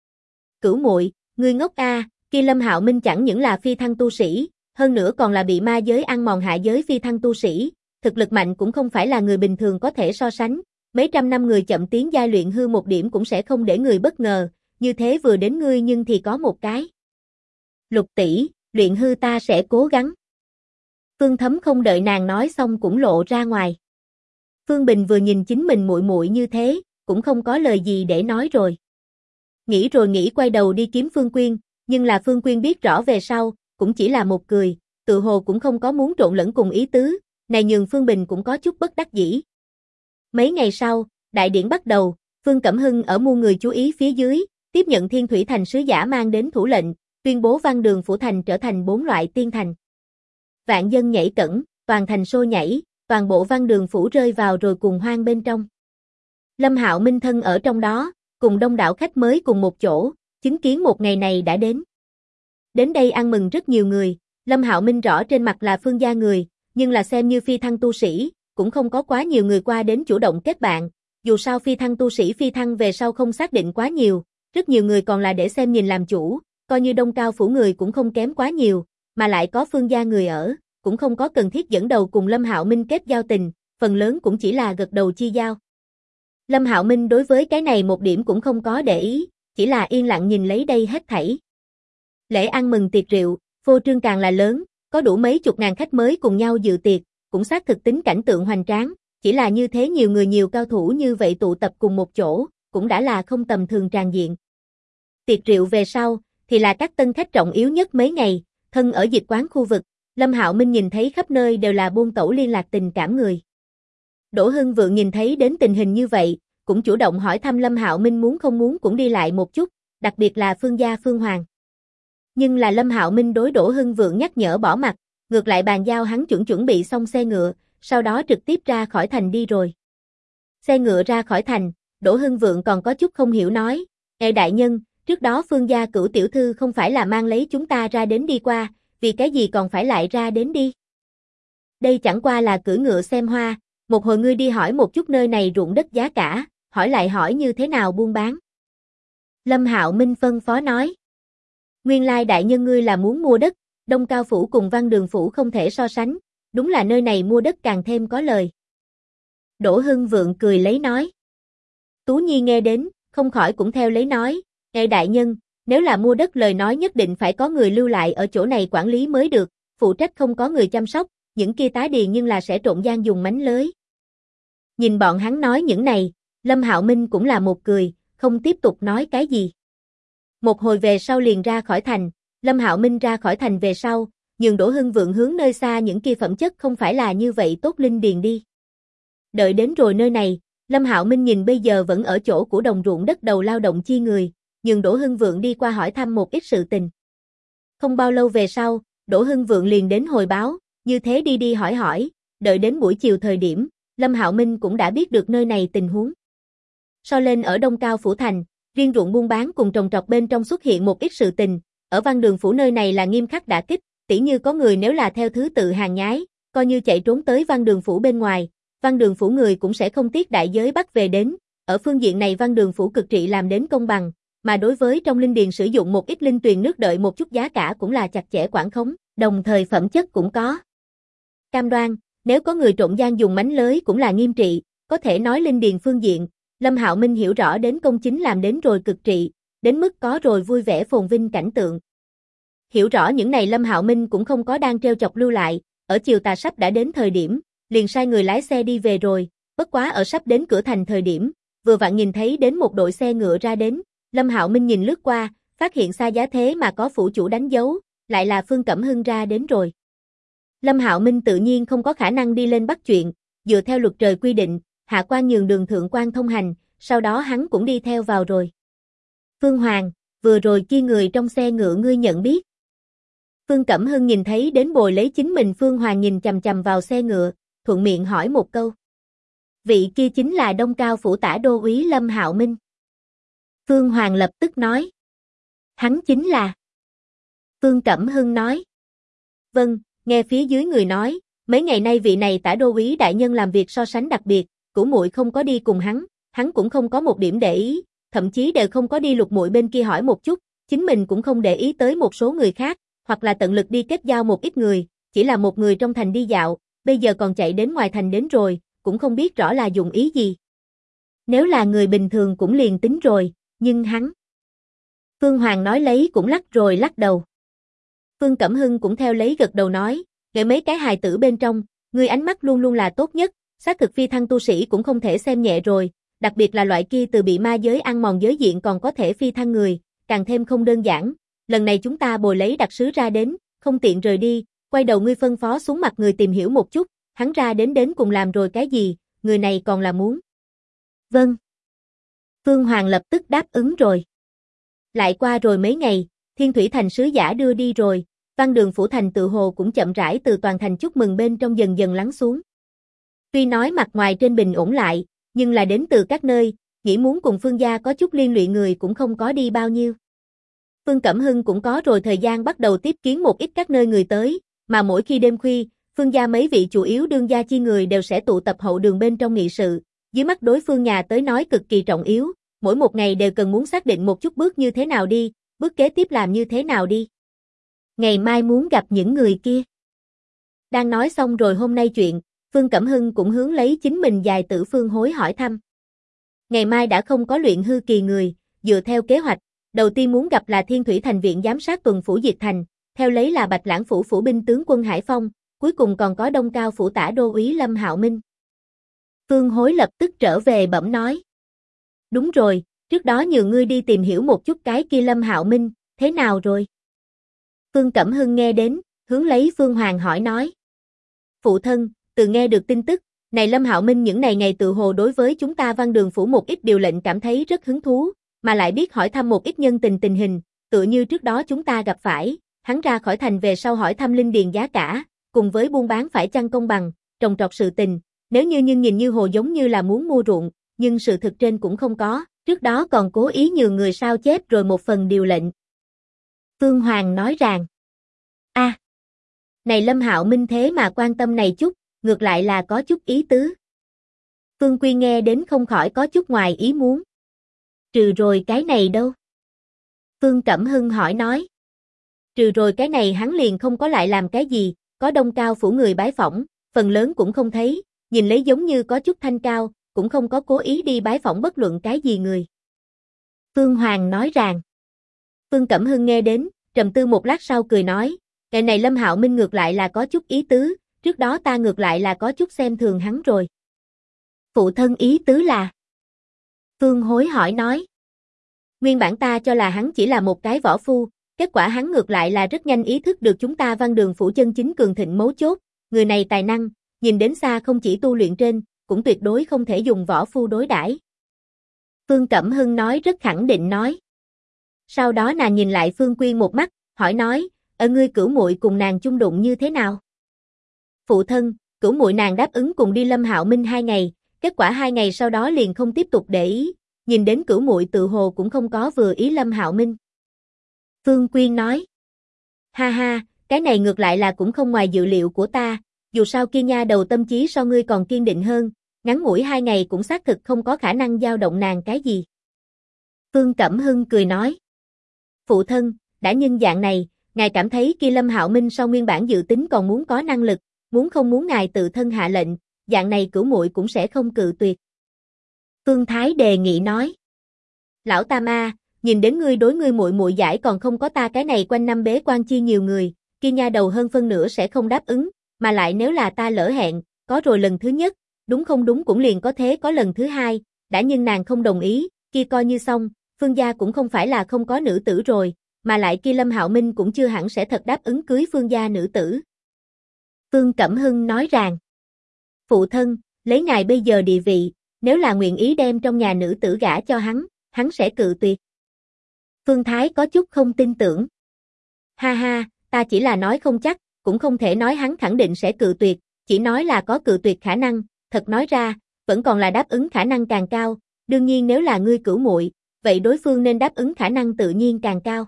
Speaker 1: Cửu muội, ngươi ngốc a, kia Lâm Hạo Minh chẳng những là phi thăng tu sĩ, hơn nữa còn là bị ma giới ăn mòn hạ giới phi thăng tu sĩ, thực lực mạnh cũng không phải là người bình thường có thể so sánh, mấy trăm năm người chậm tiến giai luyện hư một điểm cũng sẽ không để người bất ngờ, như thế vừa đến ngươi nhưng thì có một cái. Lục tỷ, luyện hư ta sẽ cố gắng. Phương Thấm không đợi nàng nói xong cũng lộ ra ngoài. Phương Bình vừa nhìn chính mình muội muội như thế, cũng không có lời gì để nói rồi. Nghĩ rồi nghĩ quay đầu đi kiếm Phương Quyên, nhưng là Phương Quyên biết rõ về sau, cũng chỉ là một cười, tự hồ cũng không có muốn trộn lẫn cùng ý tứ, này nhường Phương Bình cũng có chút bất đắc dĩ. Mấy ngày sau, đại điển bắt đầu, Phương Cẩm Hưng ở muôn người chú ý phía dưới, tiếp nhận Thiên Thủy thành sứ giả mang đến thủ lệnh, tuyên bố văn đường phủ thành trở thành 4 loại tiên thành. Vạn dân nhảy cẫng, toàn thành xô nhảy, toàn bộ văn đường phủ rơi vào rồi cuồng hoan bên trong. Lâm Hạo Minh thân ở trong đó, cùng đông đảo khách mới cùng một chỗ, chứng kiến một ngày này đã đến. Đến đây ăn mừng rất nhiều người, Lâm Hạo Minh rõ trên mặt là Phương gia người, nhưng là xem như phi thăng tu sĩ, cũng không có quá nhiều người qua đến chủ động kết bạn, dù sao phi thăng tu sĩ phi thăng về sau không xác định quá nhiều, rất nhiều người còn là để xem nhìn làm chủ, coi như đông cao phủ người cũng không kém quá nhiều, mà lại có Phương gia người ở, cũng không có cần thiết dẫn đầu cùng Lâm Hạo Minh kết giao tình, phần lớn cũng chỉ là gật đầu chi giao. Lâm Hạo Minh đối với cái này một điểm cũng không có để ý, chỉ là yên lặng nhìn lấy đây hết thảy. Lễ ăn mừng tiệc rượu, phô trương càng là lớn, có đủ mấy chục ngàn khách mới cùng nhau dự tiệc, cũng xác thực tính cảnh tượng hoành tráng, chỉ là như thế nhiều người nhiều cao thủ như vậy tụ tập cùng một chỗ, cũng đã là không tầm thường tràn diện. Tiệc rượu về sau, thì là các tân khách trọng yếu nhất mấy ngày, thân ở dịch quán khu vực, Lâm Hạo Minh nhìn thấy khắp nơi đều là buôn tẩu liên lạc tình cảm người. Đỗ Hưng Vượng nhìn thấy đến tình hình như vậy, cũng chủ động hỏi thăm Lâm Hạo Minh muốn không muốn cũng đi lại một chút, đặc biệt là Phương gia Phương Hoàng. Nhưng là Lâm Hạo Minh đối Đỗ Hưng Vượng nhắc nhở bỏ mặt, ngược lại bàn giao hắn chuẩn bị xong xe ngựa, sau đó trực tiếp ra khỏi thành đi rồi. Xe ngựa ra khỏi thành, Đỗ Hưng Vượng còn có chút không hiểu nói, Ê đại nhân, trước đó Phương gia Cửu tiểu thư không phải là mang lấy chúng ta ra đến đi qua, vì cái gì còn phải lại ra đến đi? Đây chẳng qua là cưỡi ngựa xem hoa, một hồi ngươi đi hỏi một chút nơi này ruộng đất giá cả, hỏi lại hỏi như thế nào buôn bán. Lâm Hạo Minh phân phó nói. Nguyên lai đại nhân ngươi là muốn mua đất, Đông Cao phủ cùng Văn Đường phủ không thể so sánh, đúng là nơi này mua đất càng thêm có lời. Đỗ Hưng Vượng cười lấy nói. Tú Nhi nghe đến, không khỏi cũng theo lấy nói, nghe đại nhân, nếu là mua đất lời nói nhất định phải có người lưu lại ở chỗ này quản lý mới được, phụ trách không có người chăm sóc, những kia tá điền nhưng là sẽ trộn gian dùng mánh lới. Nhìn bọn hắn nói những này, Lâm Hạo Minh cũng là một cười, không tiếp tục nói cái gì. Một hồi về sau liền ra khỏi thành, Lâm Hạo Minh ra khỏi thành về sau, nhường Đỗ Hưng Vượng hướng nơi xa những kia phẩm chất không phải là như vậy tốt linh điền đi. Đợi đến rồi nơi này, Lâm Hạo Minh nhìn bây giờ vẫn ở chỗ của đồng ruộng đất đầu lao động chi người, nhường Đỗ Hưng Vượng đi qua hỏi thăm một ít sự tình. Không bao lâu về sau, Đỗ Hưng Vượng liền đến hồi báo, như thế đi đi hỏi hỏi, đợi đến buổi chiều thời điểm, Lâm Hạo Minh cũng đã biết được nơi này tình huống. So lên ở Đông Cao Phủ Thành, riêng ruộng buôn bán cùng trồng trọt bên trong xuất hiện một ít sự tình, ở Văn Đường Phủ nơi này là nghiêm khắc đả kích, tỉ như có người nếu là theo thứ tự hàng nhái, coi như chạy trốn tới Văn Đường Phủ bên ngoài, Văn Đường Phủ người cũng sẽ không tiếc đại giới bắt về đến, ở phương diện này Văn Đường Phủ cực trị làm đến công bằng, mà đối với trong linh điền sử dụng một ít linh tuyền nước đợi một chút giá cả cũng là chặt chẽ quản khống, đồng thời phẩm chất cũng có cam đoan, nếu có người trộn gian dùng mánh lới cũng là nghiêm trị, có thể nói linh điền phương diện, Lâm Hạo Minh hiểu rõ đến công chính làm đến rồi cực trị, đến mức có rồi vui vẻ phồn vinh cảnh tượng. Hiểu rõ những này Lâm Hạo Minh cũng không có đang treo chọc lưu lại, ở chiều tà sắp đã đến thời điểm, liền sai người lái xe đi về rồi, bất quá ở sắp đến cửa thành thời điểm, vừa vặn nhìn thấy đến một đội xe ngựa ra đến, Lâm Hạo Minh nhìn lướt qua, phát hiện xa giá thế mà có phủ chủ đánh dấu, lại là Phương Cẩm Hưng ra đến rồi. Lâm Hạo Minh tự nhiên không có khả năng đi lên bắt chuyện, dựa theo luật trời quy định, hạ quan nhường đường thượng quan thông hành, sau đó hắn cũng đi theo vào rồi. Phương Hoàng, vừa rồi kia người trong xe ngựa ngươi nhận biết. Phương Cẩm Hưng nhìn thấy đến bồi lấy chính mình Phương Hoàng nhìn chằm chằm vào xe ngựa, thuận miệng hỏi một câu. Vị kia chính là Đông Cao Phủ Tả Đô úy Lâm Hạo Minh. Phương Hoàng lập tức nói. Hắn chính là. Phương Cẩm Hưng nói. Vâng, nghe phía dưới người nói, mấy ngày nay vị này Tả Đô úy đại nhân làm việc so sánh đặc biệt, Cửu muội không có đi cùng hắn cũng không có một điểm để ý, thậm chí đều không có đi Lục muội bên kia hỏi một chút, chính mình cũng không để ý tới một số người khác, hoặc là tận lực đi kết giao một ít người, chỉ là một người trong thành đi dạo, bây giờ còn chạy đến ngoài thành đến rồi, cũng không biết rõ là dùng ý gì. Nếu là người bình thường cũng liền tính rồi, nhưng hắn. Phương Hoàng nói lấy cũng lắc rồi lắc đầu. Phương Cẩm Hưng cũng theo lấy gật đầu nói, để mấy cái hài tử bên trong, người ánh mắt luôn luôn là tốt nhất, xác thực phi thăng tu sĩ cũng không thể xem nhẹ rồi, đặc biệt là loại kia từ bị ma giới ăn mòn giới diện còn có thể phi thăng người, càng thêm không đơn giản. Lần này chúng ta bồi lấy đặc sứ ra đến, không tiện rời đi, quay đầu ngươi phân phó xuống mặt người tìm hiểu một chút, hắn ra đến cùng làm rồi cái gì, người này còn là muốn. Vâng. Phương Hoàng lập tức đáp ứng rồi. Lại qua rồi mấy ngày, Thiên Thủy Thành sứ giả đưa đi rồi, Văn Đường Phủ Thành tự hồ cũng chậm rãi từ toàn thành chúc mừng bên trong dần dần lắng xuống. Tuy nói mặt ngoài trên bình ổn lại, nhưng là đến từ các nơi, nghĩ muốn cùng Phương gia có chút liên lụy người cũng không có đi bao nhiêu. Phương Cẩm Hưng cũng có rồi thời gian bắt đầu tiếp kiến một ít các nơi người tới, mà mỗi khi đêm khuya, Phương gia mấy vị chủ yếu đương gia chi người đều sẽ tụ tập hậu đường bên trong nghị sự, dưới mắt đối phương nhà tới nói cực kỳ trọng yếu, mỗi một ngày đều cần muốn xác định một chút bước như thế nào đi, bước kế tiếp làm như thế nào đi. Ngày mai muốn gặp những người kia. Đang nói xong rồi hôm nay chuyện, Phương Cẩm Hưng cũng hướng lấy chính mình dài tử Phương Hối hỏi thăm. Ngày mai đã không có luyện hư kỳ người, dựa theo kế hoạch, đầu tiên muốn gặp là Thiên Thủy Thành viện giám sát tuần phủ Diệt Thành, theo lấy là Bạch Lãng phủ phủ binh tướng quân Hải Phong, cuối cùng còn có Đông Cao Phủ Tả Đô úy Lâm Hạo Minh. Phương Hối lập tức trở về bẩm nói. Đúng rồi, trước đó nhường ngươi đi tìm hiểu một chút cái kia Lâm Hạo Minh, thế nào rồi? Phương Cẩm Hưng nghe đến, hướng lấy Phương Hoàng hỏi nói. Phụ thân, từ nghe được tin tức, này Lâm Hạo Minh những ngày tự hồ đối với chúng ta Văn Đường phủ một ít điều lệnh cảm thấy rất hứng thú, mà lại biết hỏi thăm một ít nhân tình tình hình, tựa như trước đó chúng ta gặp phải, hắn ra khỏi thành về sau hỏi thăm linh điền giá cả, cùng với buôn bán phải chăng công bằng, trồng trọt sự tình, nếu như nhưng nhìn như hồ giống như là muốn mua ruộng, nhưng sự thực trên cũng không có, trước đó còn cố ý nhường người sao chép rồi một phần điều lệnh. Phương Hoàng nói rằng, này Lâm Hạo Minh thế mà quan tâm này chút, ngược lại là có chút ý tứ. Phương Quy nghe đến không khỏi có chút ngoài ý muốn. Trừ rồi cái này đâu? Phương Cẩm Hưng hỏi nói. Trừ rồi cái này hắn liền không có lại làm cái gì, có đông cao phủ người bái phỏng, phần lớn cũng không thấy, nhìn lấy giống như có chút thanh cao, cũng không có cố ý đi bái phỏng bất luận cái gì người. Phương Hoàng nói rằng. Phương Cẩm Hưng nghe đến, trầm tư một lát sau cười nói, ngày này Lâm Hạo Minh ngược lại là có chút ý tứ, trước đó ta ngược lại là có chút xem thường hắn rồi. Phụ thân ý tứ là? Phương Hối hỏi nói. Nguyên bản ta cho là hắn chỉ là một cái võ phu, kết quả hắn ngược lại là rất nhanh ý thức được chúng ta Văn Đường phủ chân chính cường thịnh mấu chốt, người này tài năng, nhìn đến xa không chỉ tu luyện trên, cũng tuyệt đối không thể dùng võ phu đối đãi. Phương Cẩm Hưng nói rất khẳng định nói. Sau đó nàng nhìn lại Phương Quyên một mắt, hỏi nói, ngươi cửu muội cùng nàng chung đụng như thế nào? Phụ thân, cửu muội nàng đáp ứng cùng đi Lâm Hạo Minh 2 ngày, kết quả 2 ngày sau đó liền không tiếp tục để ý, nhìn đến cửu muội tự hồ cũng không có vừa ý Lâm Hạo Minh. Phương Quyên nói, ha ha, cái này ngược lại là cũng không ngoài dự liệu của ta, dù sao kia nha đầu tâm trí so ngươi còn kiên định hơn, ngắn ngủi 2 ngày cũng xác thực không có khả năng dao động nàng cái gì. Phương Cẩm Hưng cười nói, phụ thân, đã nhân dạng này, ngài cảm thấy kia Lâm Hạo Minh so nguyên bản dự tính còn muốn có năng lực, muốn không muốn ngài tự thân hạ lệnh, dạng này cửu muội cũng sẽ không cự tuyệt. Phương Thái đề nghị nói, lão tam a, nhìn đến ngươi đối ngươi muội muội giải còn không có ta cái này quanh năm bế quan chi nhiều người, kia nha đầu hơn phân nửa sẽ không đáp ứng, mà lại nếu là ta lỡ hẹn, có rồi lần thứ nhất, đúng không đúng cũng liền có thế có lần thứ hai, đã nhưng nàng không đồng ý, kia coi như xong, Phương gia cũng không phải là không có nữ tử rồi, mà lại kia Lâm Hạo Minh cũng chưa hẳn sẽ thật đáp ứng cưới Phương gia nữ tử. Phương Cẩm Hưng nói rằng, phụ thân, lấy ngài bây giờ địa vị, nếu là nguyện ý đem trong nhà nữ tử gả cho hắn sẽ cự tuyệt. Phương Thái có chút không tin tưởng. Ha ha, ta chỉ là nói không chắc, cũng không thể nói hắn khẳng định sẽ cự tuyệt, chỉ nói là có cự tuyệt khả năng, thật nói ra, vẫn còn là đáp ứng khả năng càng cao, đương nhiên nếu là ngươi cửu muội, vậy đối phương nên đáp ứng khả năng tự nhiên càng cao.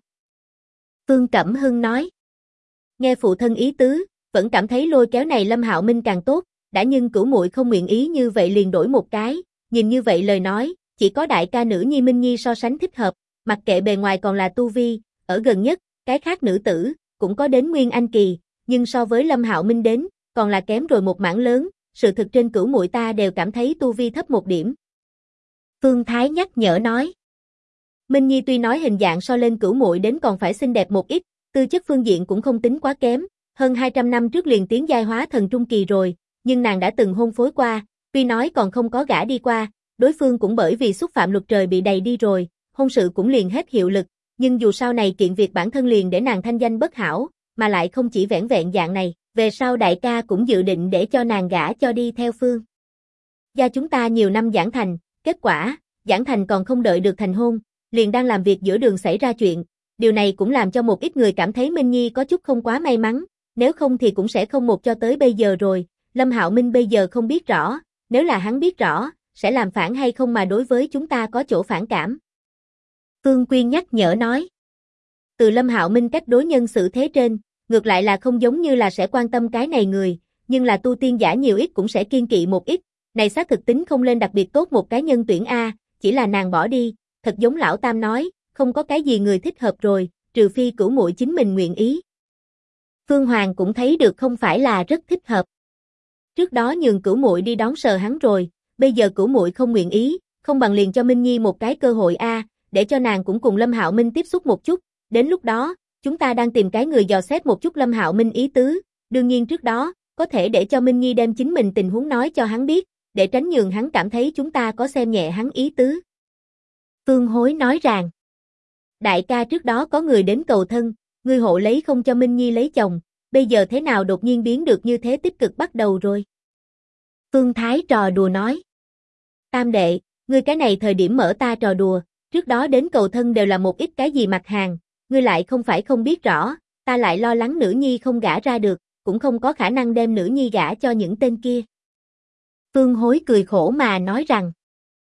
Speaker 1: Phương Cẩm Hưng nói. Nghe phụ thân ý tứ, vẫn cảm thấy lôi kéo này Lâm Hạo Minh càng tốt, đã nhưng cửu muội không nguyện ý như vậy liền đổi một cái, nhìn như vậy lời nói, chỉ có đại ca nữ nhi Minh Nhi so sánh thích hợp, mặc kệ bề ngoài còn là tu vi, ở gần nhất, cái khác nữ tử, cũng có đến Nguyên Anh kỳ, nhưng so với Lâm Hạo Minh đến, còn là kém rồi một mảng lớn, sự thực trên cửu muội ta đều cảm thấy tu vi thấp một điểm. Phương Thái nhắc nhở nói. Minh Nhi tuy nói hình dạng so lên cửu muội đến còn phải xinh đẹp một ít, tư chất phương diện cũng không tính quá kém, hơn 200 năm trước liền tiến giai hóa thần trung kỳ rồi, nhưng nàng đã từng hôn phối qua, tuy nói còn không có gả đi qua, đối phương cũng bởi vì xúc phạm luật trời bị đày đi rồi, hôn sự cũng liền hết hiệu lực, nhưng dù sau này kiện việc bản thân liền để nàng thanh danh bất hảo, mà lại không chỉ vẻn vẹn dạng này, về sau đại ca cũng dự định để cho nàng gả cho đi theo Phương gia chúng ta nhiều năm giảng thành, kết quả, giảng thành còn không đợi được thành hôn, liền đang làm việc giữa đường xảy ra chuyện, điều này cũng làm cho một ít người cảm thấy Minh Nhi có chút không quá may mắn, nếu không thì cũng sẽ không một cho tới bây giờ rồi, Lâm Hạo Minh bây giờ không biết rõ, nếu là hắn biết rõ, sẽ làm phản hay không mà đối với chúng ta có chỗ phản cảm. Phương Quyên nhắc nhở nói. Từ Lâm Hạo Minh cách đối nhân xử thế trên, ngược lại là không giống như là sẽ quan tâm cái này người, nhưng là tu tiên giả nhiều ít cũng sẽ kiên kỵ một ít, này xác thực tính không lên đặc biệt tốt một cái nhân tuyển A, chỉ là nàng bỏ đi, thật giống lão tam nói, không có cái gì người thích hợp rồi, trừ phi cửu muội chính mình nguyện ý. Phương Hoàng cũng thấy được không phải là rất thích hợp. Trước đó nhường cửu muội đi đón sờ hắn rồi, bây giờ cửu muội không nguyện ý, không bằng liền cho Minh Nhi một cái cơ hội A, để cho nàng cũng cùng Lâm Hạo Minh tiếp xúc một chút, đến lúc đó, chúng ta đang tìm cái người dò xét một chút Lâm Hạo Minh ý tứ, đương nhiên trước đó, có thể để cho Minh Nhi đem chính mình tình huống nói cho hắn biết, để tránh nhường hắn cảm thấy chúng ta có xem nhẹ hắn ý tứ. Phương Hối nói rằng, đại ca trước đó có người đến cầu thân, ngươi hộ lấy không cho Minh Nhi lấy chồng, bây giờ thế nào đột nhiên biến được như thế tích cực bắt đầu rồi. Phương Thái trò đùa nói, tam đệ, ngươi cái này thời điểm mở ta trò đùa, trước đó đến cầu thân đều là một ít cái gì mặt hàng, ngươi lại không phải không biết rõ, ta lại lo lắng nữ nhi không gả ra được, cũng không có khả năng đem nữ nhi gả cho những tên kia. Phương Hối cười khổ mà nói rằng,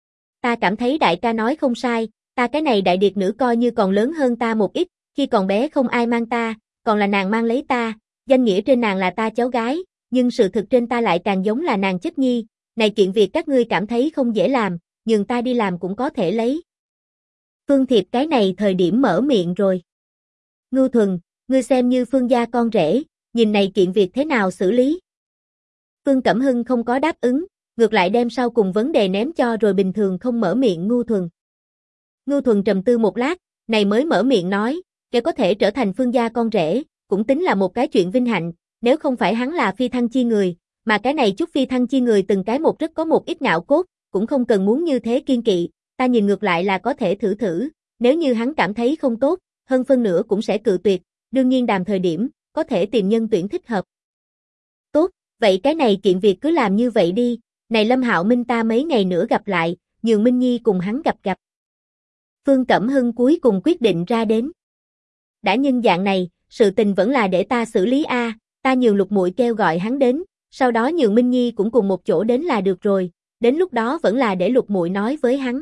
Speaker 1: ta cảm thấy đại ca nói không sai, ta cái này đại điệt nữ coi như còn lớn hơn ta một ít, khi còn bé không ai mang ta, còn là nàng mang lấy ta, danh nghĩa trên nàng là ta cháu gái, nhưng sự thực trên ta lại càng giống là nàng chất nhi, này kiện việc các ngươi cảm thấy không dễ làm, nhưng ta đi làm cũng có thể lấy. Phương Thiệp cái này thời điểm mở miệng rồi. Ngưu Thuần, ngươi xem như Phương gia con rể, nhìn này kiện việc thế nào xử lý. Phương Cẩm Hưng không có đáp ứng, ngược lại đem sau cùng vấn đề ném cho rồi bình thường không mở miệng Ngưu Thuần. Ngưu Thuần trầm tư một lát, này mới mở miệng nói, kẻ có thể trở thành Phương gia con rể, cũng tính là một cái chuyện vinh hạnh, nếu không phải hắn là phi thăng chi người, mà cái này chút phi thăng chi người từng cái một rất có một ít ngạo cốt, cũng không cần muốn như thế kiên kỵ, ta nhìn ngược lại là có thể thử thử, nếu như hắn cảm thấy không tốt, hơn phân nửa cũng sẽ cự tuyệt, đương nhiên đàm thời điểm, có thể tìm nhân tuyển thích hợp. Tốt, vậy cái này kiện việc cứ làm như vậy đi, này Lâm Hạo Minh ta mấy ngày nữa gặp lại, nhường Minh Nhi cùng hắn gặp. Phương Cẩm Hưng cuối cùng quyết định ra đến. Đã nhân dạng này, sự tình vẫn là để ta xử lý a, ta nhường Lục Muội kêu gọi hắn đến, sau đó nhường Minh Nhi cũng cùng một chỗ đến là được rồi, đến lúc đó vẫn là để Lục Muội nói với hắn.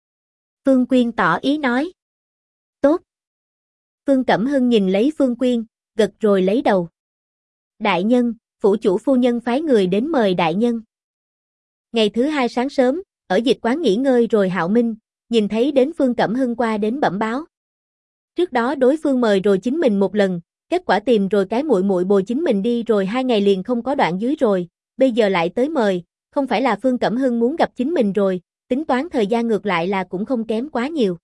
Speaker 1: Phương Quyên tỏ ý nói. Tốt. Phương Cẩm Hưng nhìn lấy Phương Quyên, gật rồi lấy đầu. Đại nhân, phủ chủ phu nhân phái người đến mời đại nhân. Ngày thứ hai sáng sớm, ở dịch quán nghỉ ngơi rồi Hạo Minh, nhìn thấy đến Phương Cẩm Hưng qua đến bẩm báo. Trước đó đối phương mời rồi chính mình một lần, kết quả tìm rồi cái muội muội bồi chính mình đi rồi 2 ngày liền không có đoạn dưới rồi, bây giờ lại tới mời, không phải là Phương Cẩm Hưng muốn gặp chính mình rồi, tính toán thời gian ngược lại là cũng không kém quá nhiều.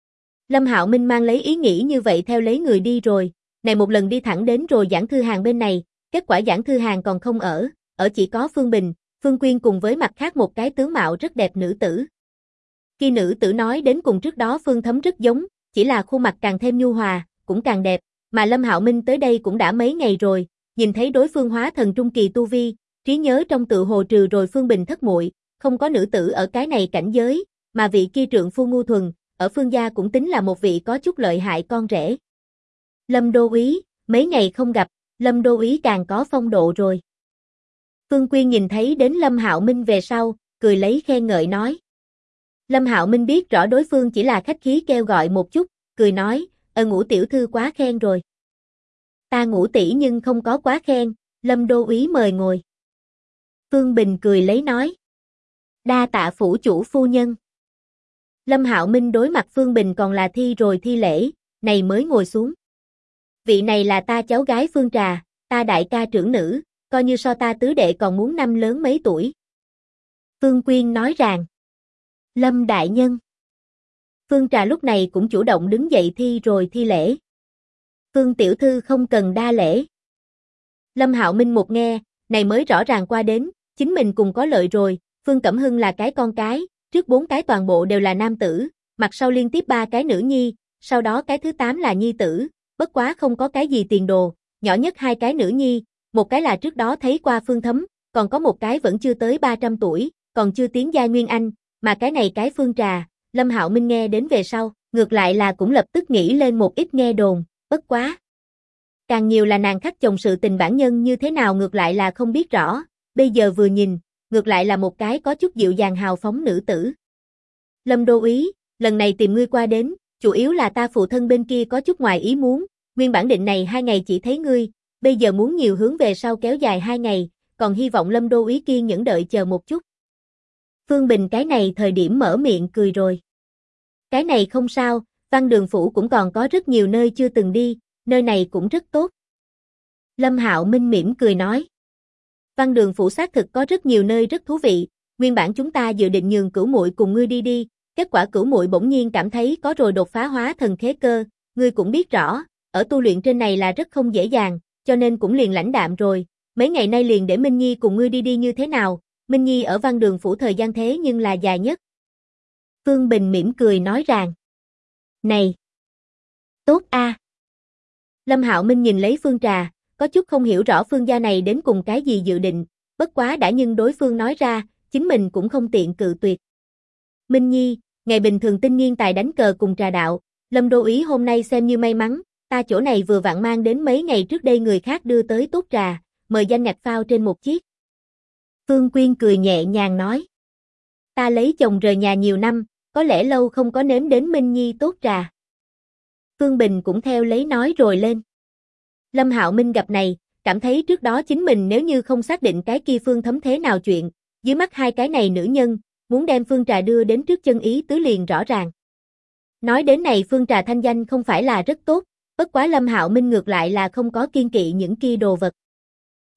Speaker 1: Lâm Hạo Minh mang lấy ý nghĩ như vậy theo lấy người đi rồi, này một lần đi thẳng đến rồi Giảng Thư Hàn bên này, kết quả Giảng Thư Hàn còn không ở chỉ có Phương Bình, Phương Quyên cùng với mặt khác một cái tướng mạo rất đẹp nữ tử. Khi nữ tử nói đến cùng trước đó Phương Thấm rất giống, chỉ là khuôn mặt càng thêm nhu hòa, cũng càng đẹp, mà Lâm Hạo Minh tới đây cũng đã mấy ngày rồi, nhìn thấy đối phương hóa thần trung kỳ tu vi, trí nhớ trong tự hồ trừ rồi Phương Bình thất muội, không có nữ tử ở cái này cảnh giới, mà vị kia trượng phu Ngưu Thuần, ở Phương gia cũng tính là một vị có chút lợi hại con rể. Lâm đô úy, mấy ngày không gặp, Lâm đô úy càng có phong độ rồi. Phương Quyên nhìn thấy đến Lâm Hạo Minh về sau, cười lấy khen ngợi nói. Lâm Hạo Minh biết rõ đối phương chỉ là khách khí kêu gọi một chút, cười nói, Ngũ tiểu thư quá khen rồi. Ta Ngũ tỷ nhưng không có quá khen, Lâm đô úy mời ngồi. Phương Bình cười lấy nói. Đa tạ phủ chủ phu nhân. Lâm Hạo Minh đối mặt Phương Bình còn là thi rồi thi lễ, này mới ngồi xuống. Vị này là ta cháu gái Phương Trà, ta đại ca trưởng nữ, coi như so ta tứ đệ còn muốn năm lớn mấy tuổi. Phương Quyên nói rằng. Lâm đại nhân. Phương Trà lúc này cũng chủ động đứng dậy thi rồi thi lễ. Phương tiểu thư không cần đa lễ. Lâm Hạo Minh một nghe, này mới rõ ràng qua đến, chính mình cùng có lợi rồi, Phương Cẩm Hưng là cái con cái, trước 4 cái toàn bộ đều là nam tử, mặt sau liên tiếp 3 cái nữ nhi, sau đó cái thứ 8 là nhi tử, bất quá không có cái gì tiền đồ, nhỏ nhất 2 cái nữ nhi, một cái là trước đó thấy qua Phương Thấm, còn có một cái vẫn chưa tới 300 tuổi, còn chưa tiến giai Nguyên Anh, mà cái này cái Phương Trà, Lâm Hạo Minh nghe đến về sau, ngược lại là cũng lập tức nghĩ lên một ít nghe đồn, bất quá. Càng nhiều là nàng khắc chồng sự tình bản nhân như thế nào ngược lại là không biết rõ, bây giờ vừa nhìn, ngược lại là một cái có chút dịu dàng hào phóng nữ tử. Lâm đô úy, lần này tìm ngươi qua đến, chủ yếu là ta phụ thân bên kia có chút ngoài ý muốn, nguyên bản định này 2 ngày chỉ thấy ngươi, bây giờ muốn nhiều hướng về sau kéo dài 2 ngày, còn hy vọng Lâm đô úy kiên nhẫn đợi chờ một chút. Phương Bình cái này thời điểm mở miệng cười rồi. Cái này không sao, Văn Đường phủ cũng còn có rất nhiều nơi chưa từng đi, nơi này cũng rất tốt. Lâm Hạo Minh mỉm cười nói. Văn Đường phủ xác thực có rất nhiều nơi rất thú vị, nguyên bản chúng ta dự định nhường Cửu muội cùng ngươi đi, kết quả Cửu muội bỗng nhiên cảm thấy có rồi đột phá hóa thần khế cơ, ngươi cũng biết rõ, ở tu luyện trên này là rất không dễ dàng, cho nên cũng liền lãnh đạm rồi, mấy ngày nay liền để Minh Nhi cùng ngươi đi như thế nào, Minh Nhi ở Văn Đường phủ thời gian thế nhưng là dài nhất. Phương Bình mỉm cười nói rằng, này, tốt a. Lâm Hạo Minh nhìn lấy Phương Trà, có chút không hiểu rõ Phương gia này đến cùng cái gì dự định, bất quá đã nhưng đối phương nói ra, chính mình cũng không tiện cự tuyệt. Minh Nhi, ngày bình thường tinh nghiên tài đánh cờ cùng trà đạo, Lâm đô úy hôm nay xem như may mắn, ta chỗ này vừa vặn mang đến mấy ngày trước đây người khác đưa tới tốt trà, mời danh ngạch phao trên một chiếc. Phương Quyên cười nhẹ nhàng nói. Ta lấy chồng rời nhà nhiều năm, có lẽ lâu không có nếm đến Minh Nhi tốt trà. Phương Bình cũng theo lấy nói rồi lên. Lâm Hạo Minh gặp này, cảm thấy trước đó chính mình nếu như không xác định cái kia Phương Thấm thế nào chuyện, dưới mắt 2 cái này nữ nhân, muốn đem Phương Trà đưa đến trước chân ý tứ liền rõ ràng. Nói đến này Phương Trà thanh danh không phải là rất tốt, bất quá Lâm Hạo Minh ngược lại là không có kiên kỵ những kia đồ vật.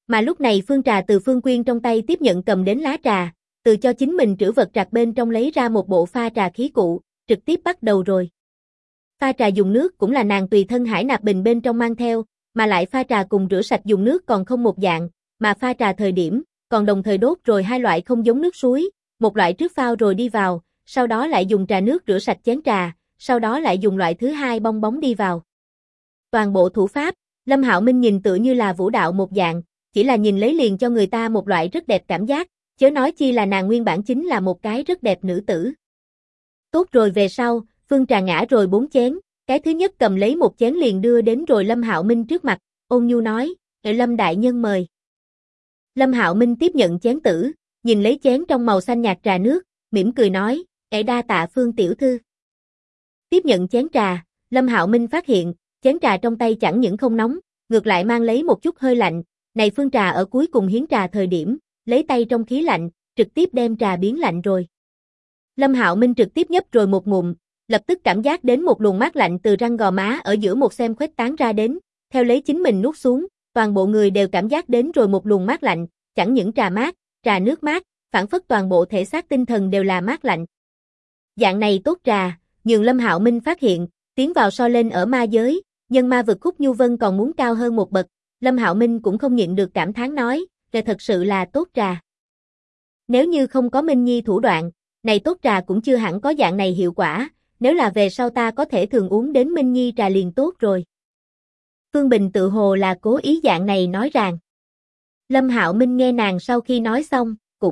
Speaker 1: Mà lúc này Phương Trà từ Phương Quyên trong tay tiếp nhận cầm đến lá trà, từ cho chính mình trữ vật trạc bên trong lấy ra một bộ pha trà khí cụ, trực tiếp bắt đầu rồi. Pha trà dùng nước cũng là nàng tùy thân hải nạp bình bên trong mang theo, mà lại pha trà cùng rửa sạch dùng nước còn không một dạng, mà pha trà thời điểm, còn đồng thời đốt rồi hai loại không giống nước suối, một loại trước phao rồi đi vào, sau đó lại dùng trà nước rửa sạch chén trà, sau đó lại dùng loại thứ hai bong bóng đi vào. Toàn bộ thủ pháp, Lâm Hạo Minh nhìn tựa như là vũ đạo một dạng, chỉ là nhìn lấy liền cho người ta một loại rất đẹp cảm giác, chớ nói chi là nàng nguyên bản chính là một cái rất đẹp nữ tử. Tốt rồi về sau, Phương Trà ngã rồi 4 chén, cái thứ nhất cầm lấy một chén liền đưa đến rồi Lâm Hạo Minh trước mặt, ôn nhu nói, Lâm đại nhân mời. Lâm Hạo Minh tiếp nhận chén tử, nhìn lấy chén trong màu xanh nhạt trà nước, mỉm cười nói, đa tạ Phương tiểu thư. Tiếp nhận chén trà, Lâm Hạo Minh phát hiện, chén trà trong tay chẳng những không nóng, ngược lại mang lấy một chút hơi lạnh, này Phương Trà ở cuối cùng hiến trà thời điểm, lấy tay trong khí lạnh, trực tiếp đem trà biến lạnh rồi. Lâm Hạo Minh trực tiếp nhấp rồi một ngụm, lập tức cảm giác đến một luồng mát lạnh từ răng gò má ở giữa một xem khuếch tán ra đến, theo lấy chính mình nuốt xuống, toàn bộ người đều cảm giác đến rồi một luồng mát lạnh, chẳng những trà mát, trà nước mát, phản phất toàn bộ thể xác tinh thần đều là mát lạnh. Dạng này tốt trà, nhường Lâm Hạo Minh phát hiện, tiến vào so lên ở ma giới, nhân ma vực Khúc Nhu Vân còn muốn cao hơn một bậc, Lâm Hạo Minh cũng không nhịn được cảm thán nói, thật sự là tốt trà. Nếu như không có Minh Nhi thủ đoạn, này tốt trà cũng chưa hẳn có dạng này hiệu quả, nếu là về sau ta có thể thường uống đến Minh Nhi trà liền tốt rồi. Phương Bình tự hồ là cố ý dạng này nói rằng. Lâm Hạo Minh nghe nàng sau khi nói xong,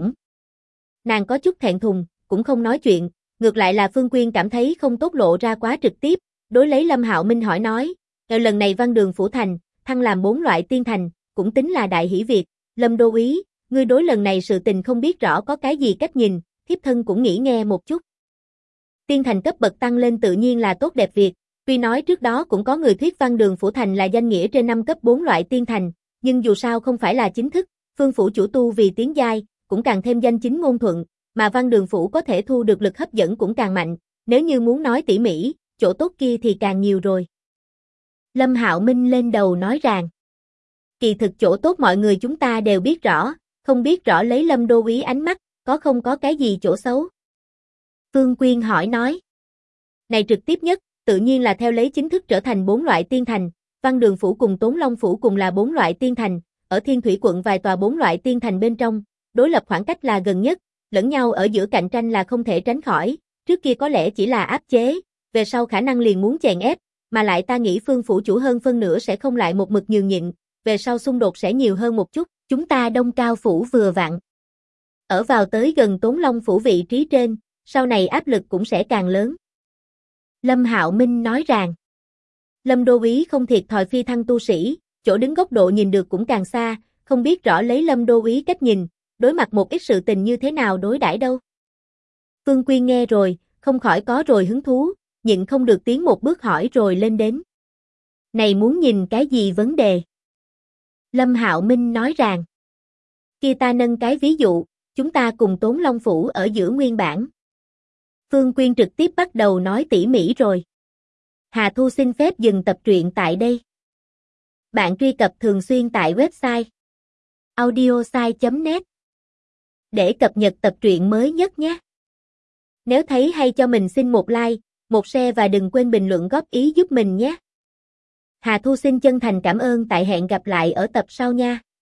Speaker 1: nàng có chút thẹn thùng, cũng không nói chuyện, ngược lại là Phương Quyên cảm thấy không tốt lộ ra quá trực tiếp, đối lấy Lâm Hạo Minh hỏi nói, lần này Văn Đường phủ thành, thăng làm 4 loại tiên thành, cũng tính là đại hỷ việc, Lâm đô úy, ngươi đối lần này sự tình không biết rõ có cái gì cách nhìn, thiếp thân cũng nghĩ nghe một chút. Tiên thành cấp bậc tăng lên tự nhiên là tốt đẹp việc, tuy nói trước đó cũng có người thuyết Văn Đường phủ thành là danh nghĩa trên 5 cấp 4 loại tiên thành, nhưng dù sao không phải là chính thức, Phương phủ chủ tu vì tiến giai, cũng càng thêm danh chính ngôn thuận, mà Văn Đường phủ có thể thu được lực hấp dẫn cũng càng mạnh, nếu như muốn nói tỉ mỉ, chỗ tốt kia thì càng nhiều rồi. Lâm Hạo Minh lên đầu nói rằng, kỳ thực chỗ tốt mọi người chúng ta đều biết rõ, không biết rõ lấy Lâm đô úy ánh mắt, không có cái gì chỗ xấu. Phương Quyên hỏi nói, này trực tiếp nhất, tự nhiên là theo lấy chính thức trở thành 4 loại tiên thành, Văn Đường phủ cùng Tốn Long phủ cùng là 4 loại tiên thành, ở Thiên Thủy quận vài tòa 4 loại tiên thành bên trong, đối lập khoảng cách là gần nhất, lẫn nhau ở giữa cạnh tranh là không thể tránh khỏi, trước kia có lẽ chỉ là áp chế, về sau khả năng liền muốn chèn ép, mà lại ta nghĩ Phương phủ chủ hơn phân nửa sẽ không lại một mực nhường nhịn, về sau xung đột sẽ nhiều hơn một chút, chúng ta Đông Cao phủ vừa vặn. Ở vào tới gần Tốn Long phủ vị trí trên, sau này áp lực cũng sẽ càng lớn. Lâm Hạo Minh nói rằng, Lâm đô úy không thiệt thòi phi thăng tu sĩ, chỗ đứng góc độ nhìn được cũng càng xa, không biết rõ lấy Lâm đô úy cách nhìn, đối mặt một ít sự tình như thế nào đối đãi đâu. Phương Quyên nghe rồi, không khỏi có rồi hứng thú, nhịn không được tiến một bước hỏi rồi lên đến. Này muốn nhìn cái gì vấn đề? Lâm Hạo Minh nói rằng, kia ta nâng cái ví dụ, chúng ta cùng Tốn Long phủ ở giữa nguyên bản. Phương Quyên trực tiếp bắt đầu nói tỉ mỉ rồi. Hà Thu xin phép dừng tập truyện tại đây. Bạn truy cập thường xuyên tại website audiosai.net để cập nhật tập truyện mới nhất nhé. Nếu thấy hay cho mình xin một like, một share và đừng quên bình luận góp ý giúp mình nhé. Hà Thu xin chân thành cảm ơn, tại hẹn gặp lại ở tập sau nha.